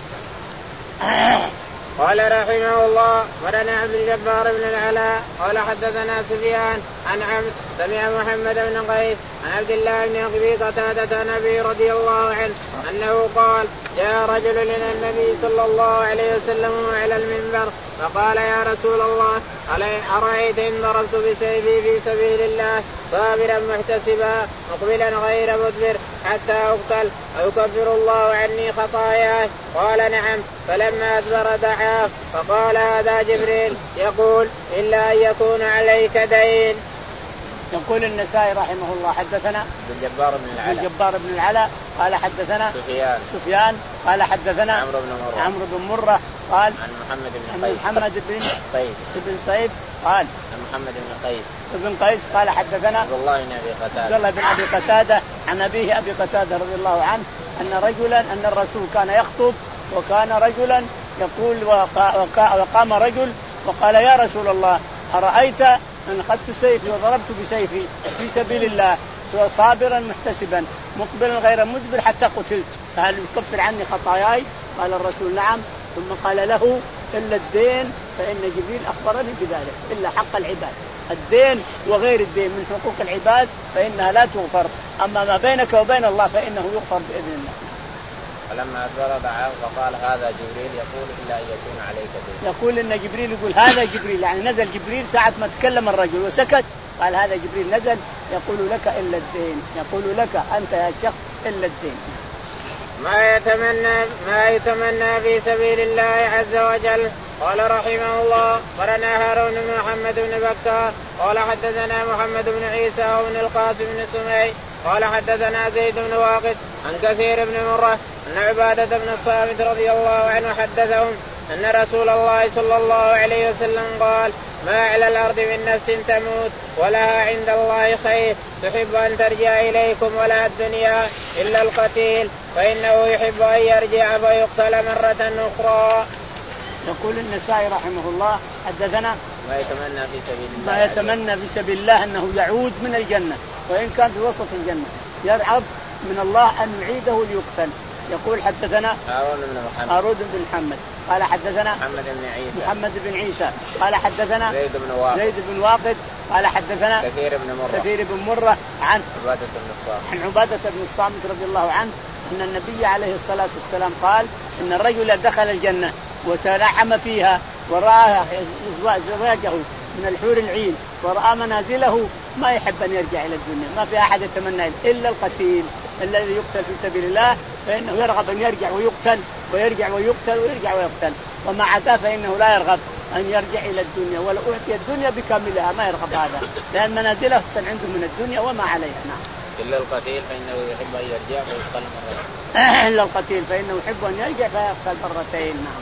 قال رحمه الله ورنا عبد الجبار بن العلاء قال حدثنا سفيان عن عمرو سمع محمد بن قيس عن عبد الله بن أبي قتادة النبي رضي الله عنه أنه قال جاء رجل إلى النبي صلى الله عليه وسلم على المنبر فقال يا رسول الله أرأيت إن ضربت بسيفي في سبيل الله صابرا محتسبا مقبلا غير مدبر حتى أقتل أيكفر الله عني خطاياي؟ قال نعم. فلما أدبر دعاه فقال هذا جبريل يقول إلا أن يكون عليك دين. يقول النسائي رحمه الله حدثنا الجبار بن العلاء الجبار بن العلاء قال حدثنا سفيان سفيان قال حدثنا عمرو بن مرة عمرو بن مرة قال عن محمد بن عن قيس محمد بن قيس بن سعيد قال عن محمد بن قيس ابن قيس قال حدثنا عبد الله بن أبي قتادة عبد الله بن أبي قتادة عن أبيه أبي قتادة رضي الله عنه أن رجلا أن الرسول كان يخطب وكان رجلا يقول وقام رجل وقال يا رسول الله أرأيت أن أخذت سيفي وضربت بسيفي في سبيل الله صابرا محتسبا مقبلا غير مدبر حتى قتلت فهل يكفر عني خطاياي؟ قال الرسول نعم. ثم قال له إلا الدين فإن جبريل أخبرني بذلك إلا حق العباد. الدين وغير الدين من حقوق العباد فإنها لا تغفر، أما ما بينك وبين الله فإنه يغفر بإذن الله. فلما أدبر دعاه فقال هذا جبريل يقول إلا أن يكون عليك دين. يقول إن جبريل يقول هذا جبريل، يعني نزل جبريل ساعة ما تكلم الرجل وسكت قال هذا جبريل نزل يقول لك إلا الدين، يقول لك أنت يا شخص إلا الدين. ما يتمنى ما يتمنى في سبيل الله عز وجل. قال رحمه الله ورنا هارون بن محمد بن بكار قال حدثنا محمد بن عيسى وابن القاسم بن سمي قال حدثنا زيد بن واقد عن كثير بن مرة أن عبادة بن الصامت رضي الله عنه حدثهم أن رسول الله صلى الله عليه وسلم قال ما على الأرض من نفس تموت ولها عند الله خير تحب أن ترجع إليكم ولها الدنيا إلا القتيل فإنه يحب أن يرجع فيقتل مرة أخرى. يقول النسائي رحمه الله حدثنا ما يتمنى في سبيل الله ما يتمنى في سبيل الله أنه يعود من الجنة وإن كان في وسط الجنة يرعب من الله أن يعيده ليقتل. يقول حدثنا هارون بن محمد هارون بن محمد قال حدثنا محمد بن عيسى محمد بن عيسى قال حدثنا زيد بن واقد زيد بن واقد قال حدثنا كثير بن مرة كثير بن مرة عن عبادة بن الصامت عن عبادة بن الصامت رضي الله عنه أن النبي عليه الصلاة والسلام قال إن الرجل دخل الجنة وتنعم فيها ورأى زواجه من الحور العين ورأى منازله ما يحب أن يرجع إلى الدنيا. ما في أحد يتمنى إلا القتيل الذي يقتل في سبيل الله فإنه يرغب أن يرجع ويقتل ويرجع ويقتل ويرجع ويقتل، وما عدا فإنه لا يرغب أن يرجع إلى الدنيا ولو أعطي الدنيا بكاملها ما يرغب هذا، لأن منازله أحسن عنده من الدنيا وما عليها. نعم. إلا القتيل فإنه يحب أن يرجع ويقتل مرتين. إلا القتيل فإنه يحب أن يرجع فيقتل مرتين. نعم.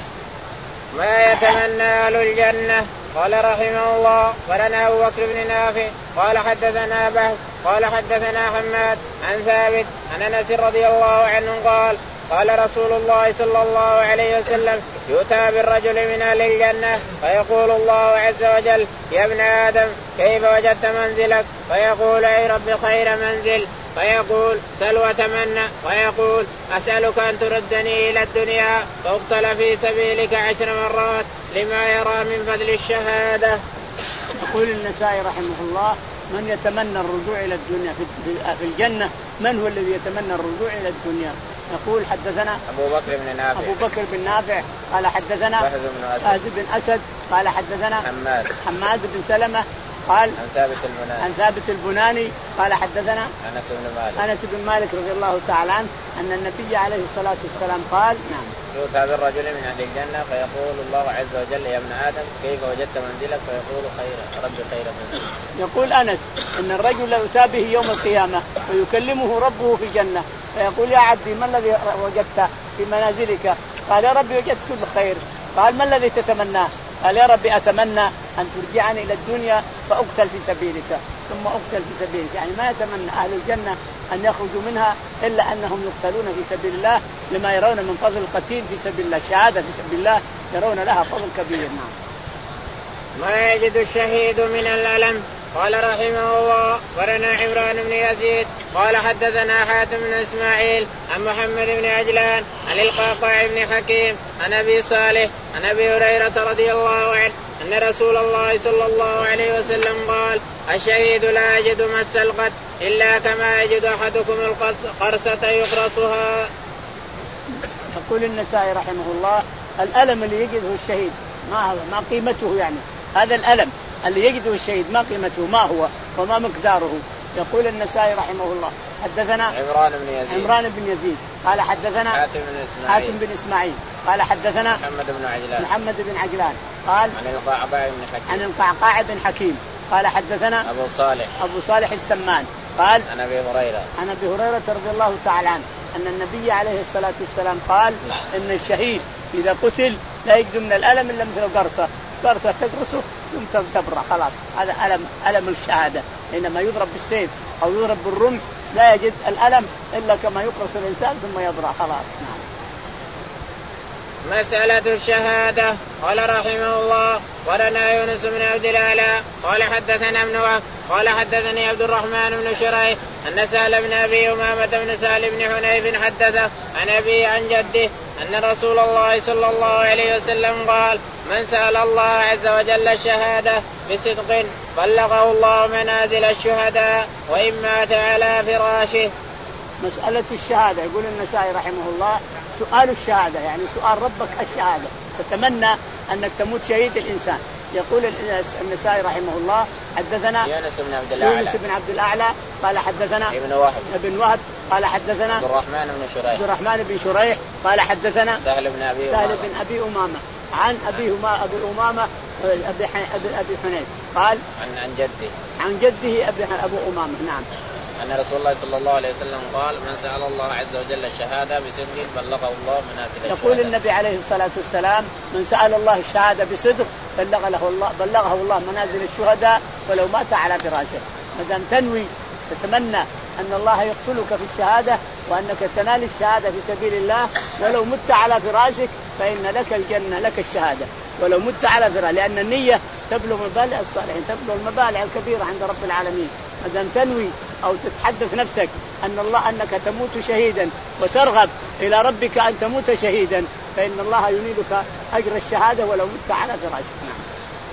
ما يتمنى أهل الجنة. قال رحمه الله ولنا أبو بكر بن نافع قال حدثنا بهز قال حدثنا حماد عن ثابت عن أنس رضي الله عنه قال قال رسول الله صلى الله عليه وسلم يؤتى بالرجل من أهل الجنة فيقول الله عز وجل يا ابن آدم كيف وجدت منزلك؟ فيقول أي رب خير منزل. فيقول سل وتمنى. ويقول أسألك أن تردني إلى الدنيا فأقتل في سبيلك عشر مرات لما يرى من فضل الشهادة. يقول النسائي رحمه الله من يتمنى الرجوع إلى الدنيا في الجنة؟ من هو الذي يتمنى الرجوع إلى الدنيا؟ يقول حدثنا أبو بكر بن نافع أبو بكر بن نافع قال حدثنا بهز بن, بن أسد قال حدثنا حماد حماد بن سلمة قال عن ثابت البناني عن ثابت البناني قال حدثنا أنس بن مالك أنس بن مالك رضي الله تعالى عنه أن النبي عليه الصلاة والسلام قال نعم يؤتى بالرجل من أهل الجنة فيقول الله عز وجل يا ابن آدم كيف وجدت منزلك؟ فيقول خير رب خير منزل. يقول أنس إن الرجل يؤتى به يوم القيامة ويكلمه ربه في الجنة فيقول يا عبدي ما الذي وجدت في منازلك؟ قال يا ربي وجدت كل خير. قال ما الذي تتمناه؟ قال يا ربي أتمنى أن ترجعني إلى الدنيا فأقتل في سبيلك ثم أقتل في سبيلك. يعني ما يتمنى أهل الجنة أن يخرجوا منها إلا أنهم يقتلون في سبيل الله لما يرون من فضل القتيل في سبيل الله. الشهادة في سبيل الله يرون لها فضل كبير. نعم. ما يجد الشهيد من الألم. قال رحمه الله ورنا عمران بن يزيد قال حدثنا حاتم بن إسماعيل عن محمد بن عجلان عن القعقاع بن حكيم عن أبي صالح عن أبي هريرة رضي الله عنه أن رسول الله صلى الله عليه وسلم قال الشهيد لا يجد مس القتل إلا كما يجد أحدكم القرصة يقرصها. يقول النسائي رحمه الله الألم اللي يجده الشهيد ما هو ما قيمته؟ يعني هذا الألم اللي يجده الشهيد ما قيمته ما هو وما مقداره؟ يقول النسائي رحمه الله حدثنا عمران بن يزيد عمران بن يزيد قال حدثنا حاتم بن إسماعيل حاتم بن إسماعيل قال حدثنا محمد بن عجلان محمد بن عجلان قال عن القعقاع بن حكيم عن القعقاع بن حكيم قال حدثنا أبو صالح أبو صالح السمان قال عن أبي هريرة عن أبي هريرة رضي الله تعالى عنه أن النبي عليه الصلاة والسلام قال إن الشهيد إذا قتل لا يجد من الألم إلا مثل قرصة قرصة تقرصه ثم تبرأ خلاص. هذا ألم ألم الشهادة. إنما يضرب بالسيف أو يضرب بالرمح لا يجد الألم إلا كما يقرص الإنسان ثم يبرأ خلاص. نعم. مسألة الشهادة. قال رحمه الله ولنا يونس بن عبد الأعلى قال حدثنا ابن وهب قال حدثني عبد الرحمن بن شريح أن سهل بن أبي أمامة بن سهل بن حنيف حدثه عن أبي عن جده أن رسول الله صلى الله عليه وسلم قال من سأل الله عز وجل الشهادة بصدق بلغه الله منازل الشهداء وإن مات على فراشه. مسألة الشهادة يقول النسائي رحمه الله سؤال الشهادة يعني سؤال ربك الشهادة تتمنى أنك تموت شهيد الإنسان. يقول النسائي رحمه الله حدثنا يونس بن عبد الأعلى يونس بن عبد الأعلى قال حدثنا ابن وهب ابن وهب قال حدثنا عبد الرحمن بن شريح عبد الرحمن بن شريح قال حدثنا سهل بن أبي سهل أمامة بن أبي أمامة عن أبي أمامة أبي أمامة أبي أبي حنيف قال عن عن جده عن جده أبي أبو أمامة. نعم. أن رسول الله صلى الله عليه وسلم قال من سأل الله عز وجل الشهادة بصدق بلغه الله منازل الشهداء. يقول النبي عليه الصلاة والسلام من سأل الله الشهادة بصدق بلغه الله بلغه الله منازل الشهداء ولو مات على فراشه. مثلا تنوي تتمنى أن الله يقتلك في الشهادة وأنك تنال الشهادة في سبيل الله ولو مت على فراشك فإن لك الجنة لك الشهادة ولو مت على فراش، لأن النية تبلغ مبالغ الصالحين تبلغ المبالغ الكبيرة عند رب العالمين. ما دام تنوي أو تتحدث نفسك أن الله أنك تموت شهيدا وترغب إلى ربك أن تموت شهيدا فإن الله ينيلك أجر الشهادة ولو مت على فراشك. نعم.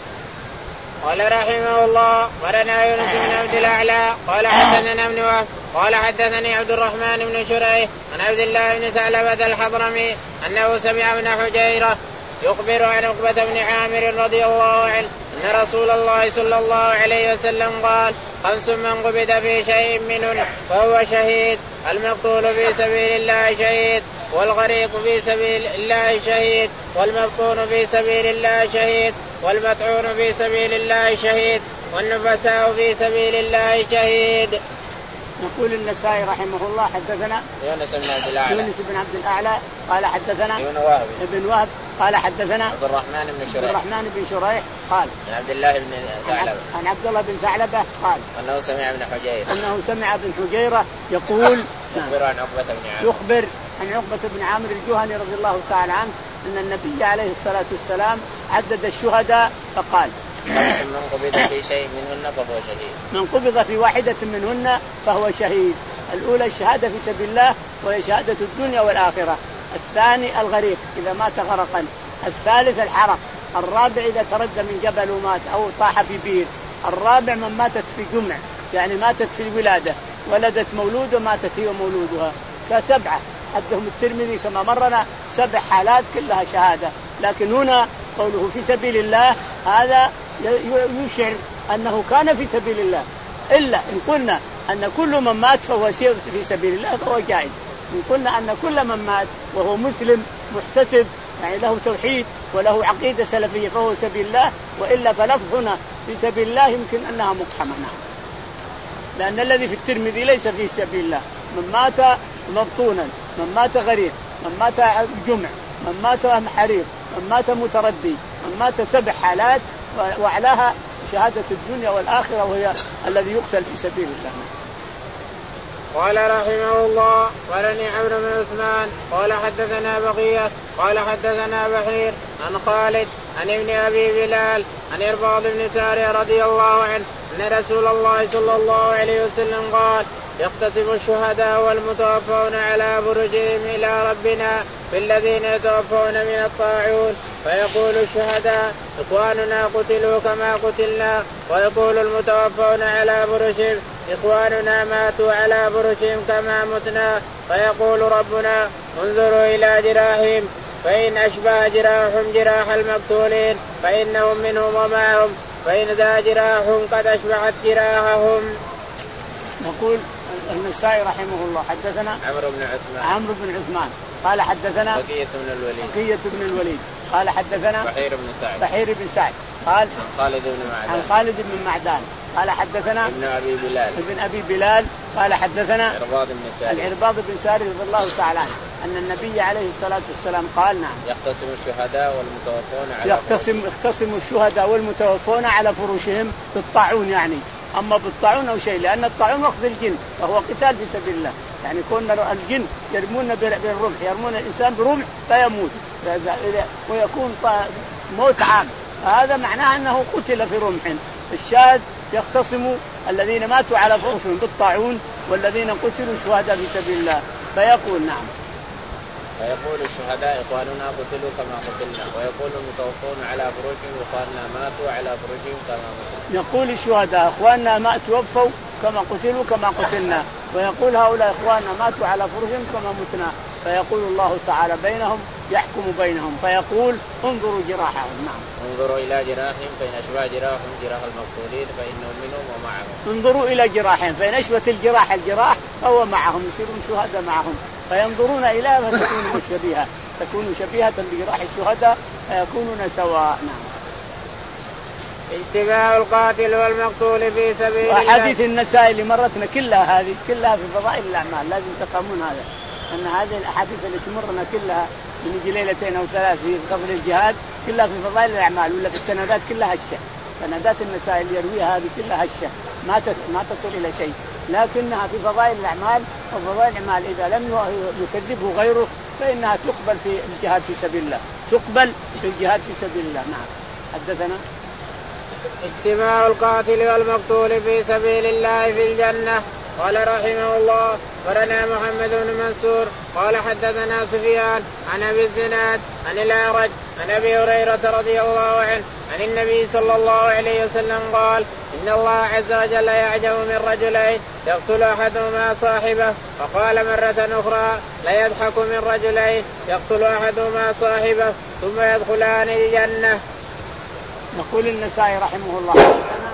قال رحمه الله ورنا يونس بن عبد الأعلى قال حدثنا ابن وهب قال حدثني عبد الرحمن بن شريح عن عبد الله بن ثعلبة الحضرمي أنه سمع ابن حجيرة يخبر عن عقبة بن عامر رضي الله عنه أن رسول الله صلى الله عليه وسلم قال خمس من قبض في شيء منهن فهو شهيد المقتول في سبيل الله شهيد والغريق في سبيل الله شهيد والمبطون في سبيل الله شهيد والمطعون في سبيل الله شهيد والنفساء في سبيل الله شهيد. يقول النسائي رحمه الله حدثنا يونس بن عبد الأعلى يونس بن عبد الأعلى قال حدثنا ابن وهب ابن وهب قال حدثنا عبد الرحمن بن شريح عبد الرحمن بن شريح قال عن عبد الله بن ثعلبة عن عبد الله بن ثعلبة قال أنه سمع ابن حجيرة أنه سمع ابن حجيرة يقول يخبر عن عقبة بن عامر يخبر عن عقبة بن عامر الجهني رضي الله تعالى عنه أن النبي عليه الصلاة والسلام عدد الشهداء فقال خمس من قبض في شيء منهن فهو شهيد من قبض في واحدة منهن فهو شهيد. الأولى الشهادة في سبيل الله وهي شهادة الدنيا والآخرة. الثاني الغريق إذا مات غرقا. الثالث الحرق. الرابع إذا تردى من جبل ومات أو طاح في بير. الرابع من ماتت في جمع يعني ماتت في الولادة ولدت مولود وماتت هي مولودها. فسبعة حدهم الترمذي كما مرنا سبع حالات كلها شهادة. لكن هنا قوله في سبيل الله هذا يشعر أنه كان في سبيل الله إلا إن قلنا أن كل من مات فهو في سبيل الله فهو جائز. إن قلنا أن كل من مات وهو مسلم محتسب يعني له توحيد وله عقيدة سلفية فهو سبيل الله. وإلا فلفظ هنا في سبيل الله يمكن أنها مقحمة لأن الذي في الترمذي ليس في سبيل الله. من مات مبطونا من مات غريق من مات جمع من مات حريق من مات متردي من مات سبع حالات وعلاها شهادة الدنيا والآخرة وهي الذي يقتل في سبيل الله. قال رحمه الله ولني عمرو بن عثمان قال حدثنا بقية قال حدثنا بحير عن خالد عن ابن أبي بلال عن إرباض بن سارية رضي الله عنه أن رسول الله صلى الله عليه وسلم قال يقتسم الشهداء والمتوفون على برجهم إلى ربنا بالذين يتوفون من الطاعون فيقول الشهداء إخواننا قتلوا كما قتلنا ويقول المتوفون على برجهم إخواننا ماتوا على برجهم كما متنا فيقول ربنا انظروا إلى جراحهم فإن أشبه جراحهم جراح المقتولين فإنهم منهم ومعهم فإن ذا جراحهم قد أشبهت جراحهم. نقول النسائي رحمه الله حدثنا عمرو بن عثمان عمرو بن عثمان قال حدثنا بقية بن الوليد بقية بن الوليد قال حدثنا بحير بن سعد بحير بن سعد قال خالد بن معدان عن خالد بن معدان قال حدثنا ابن أبي بلال ابن أبي بلال قال حدثنا العرباض بن ساري العرباض بن ساري رضي الله تعالى عنه أن النبي عليه الصلاة والسلام قال نعم يختصم الشهداء والمتوفون على يختصم يختصم الشهداء والمتوفون على فراشهم بالطاعون يعني أما بالطاعون أو شيء لأن الطاعون وقت الجن وهو قتال في سبيل الله يعني كون الجن يرمون بالرمح يرمون الإنسان برمح فيموت ويكون موت عام هذا معناه أنه قتل في رمح. الشاهد يختصم الذين ماتوا على فراشهم بالطاعون والذين قتلوا شهداء في سبيل الله فيقول نعم فيقول الشهداء إخواننا قتلوا كما قتلنا ويقول المتوفون على فروجهم إخواننا ماتوا على فروجهم كما ماتوا. يقول الشهداء إخواننا ما توفوا كما قتلوا كما قتلنا ويقول هؤلاء إخواننا ماتوا على فروجهم كما متنا فيقول الله تعالى بينهم يحكم بينهم فيقول انظروا جراحهم. نعم انظروا إلى جراحهم فإن أشبه جراحهم جراح المقتولين فإنهم منهم ومعهم. انظروا إلى جراحهم فإن أشبه الجراح الجراح فهو معهم يصيرون شهداء معهم فينظرون إلى فتكون شبيهة تكون شبيهة بجراح الشهداء فيكونون سواء. نعم. اتباع القاتل والمقتول في سبيل الله. وحديث النسائي اللي مرتنا كلها هذه كلها في فضائل الأعمال لازم تفهمون هذا أن هذه الأحاديث اللي تمرنا كلها من يجي ليلتين أو ثلاث في فضل الجهاد كلها في فضائل الأعمال ولا في السندات كلها هشة. سندات النسائي اللي يرويها هذه كلها هشة ما ما تصل إلى شيء لكنها في فضائل الأعمال وفضائل الأعمال إذا لم يكذبه غيره فإنها تقبل في الجهاد في سبيل الله تقبل في الجهاد في سبيل الله. نعم. حدثنا اجتماع القاتل والمقتول في سبيل الله في الجنة. قال رحمه الله ورنا محمد بن منصور قال حدثنا سفيان عن ابي الزناد عن الاعرج عن ابي هريره رضي الله عنه عن النبي صلى الله عليه وسلم قال ان الله عز وجل يعجب من رجلين يقتل احدهما صاحبه. فقال مرة اخرى لا يضحك من رجلين يقتل احدهما صاحبه ثم يدخلان الجنة. يقول النسائي رحمه الله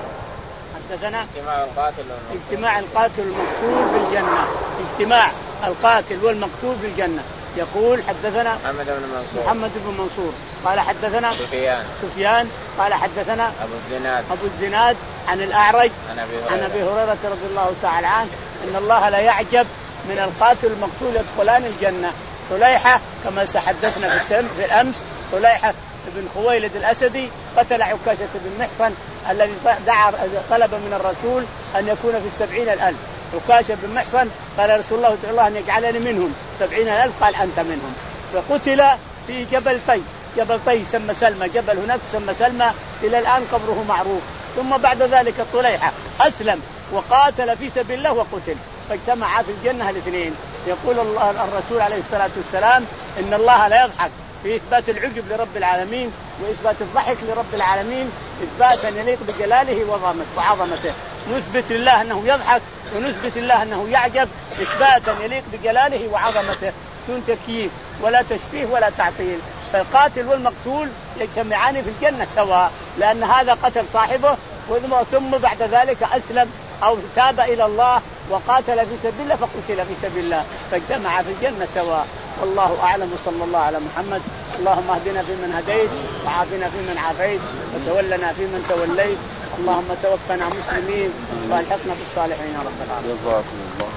حدثنا اجتماع القاتل اجتماع القاتل والمقتول في الجنة. اجتماع القاتل والمقتول في الجنة. يقول حدثنا محمد بن منصور محمد بن منصور قال حدثنا سفيان سفيان قال حدثنا أبو الزناد أبو الزناد عن الأعرج عن أبي عن أبي هريرة رضي الله تعالى عنه أن الله لا يعجب من القاتل والمقتول يدخلان الجنة. طليحة كما سحدثنا في الأمس طليحة بن خويلد الأسدي قتل عكاشة بن محصن الذي دعا طلب من الرسول أن يكون في السبعين الألف. عكاشة بن محصن قال رسول الله ادعو الله أن يجعلني منهم سبعين ألف قال أنت منهم. فقتل في جبل طي جبل طي يسمى سلمى جبل هناك يسمى سلمى إلى الآن قبره معروف. ثم بعد ذلك طليحة أسلم وقاتل في سبيل الله وقتل فاجتمعا في الجنة الاثنين. يقول الله الرسول عليه الصلاة والسلام إن الله لا يضحك في إثبات العجب لرب العالمين وإثبات الضحك لرب العالمين إثباتا يليق بجلاله وعظمته. نثبت لله أنه يضحك ونثبت لله أنه يعجب إثباتا يليق بجلاله وعظمته دون تكييف ولا تشبيه ولا تعطيل. فالقاتل والمقتول يجتمعان في الجنة سواء لأن هذا قتل صاحبه ثم بعد ذلك أسلم أو تاب إلى الله وقاتل في سبيل الله فقتل في سبيل الله فاجتمع في الجنة سواء. والله أعلم وصلى الله على محمد. اللهم اهدنا فيمن هديت وعافنا فيمن عافيت وتولنا فيمن توليت. اللهم توفنا مسلمين والحقنا بالصالحين يا رب العالمين.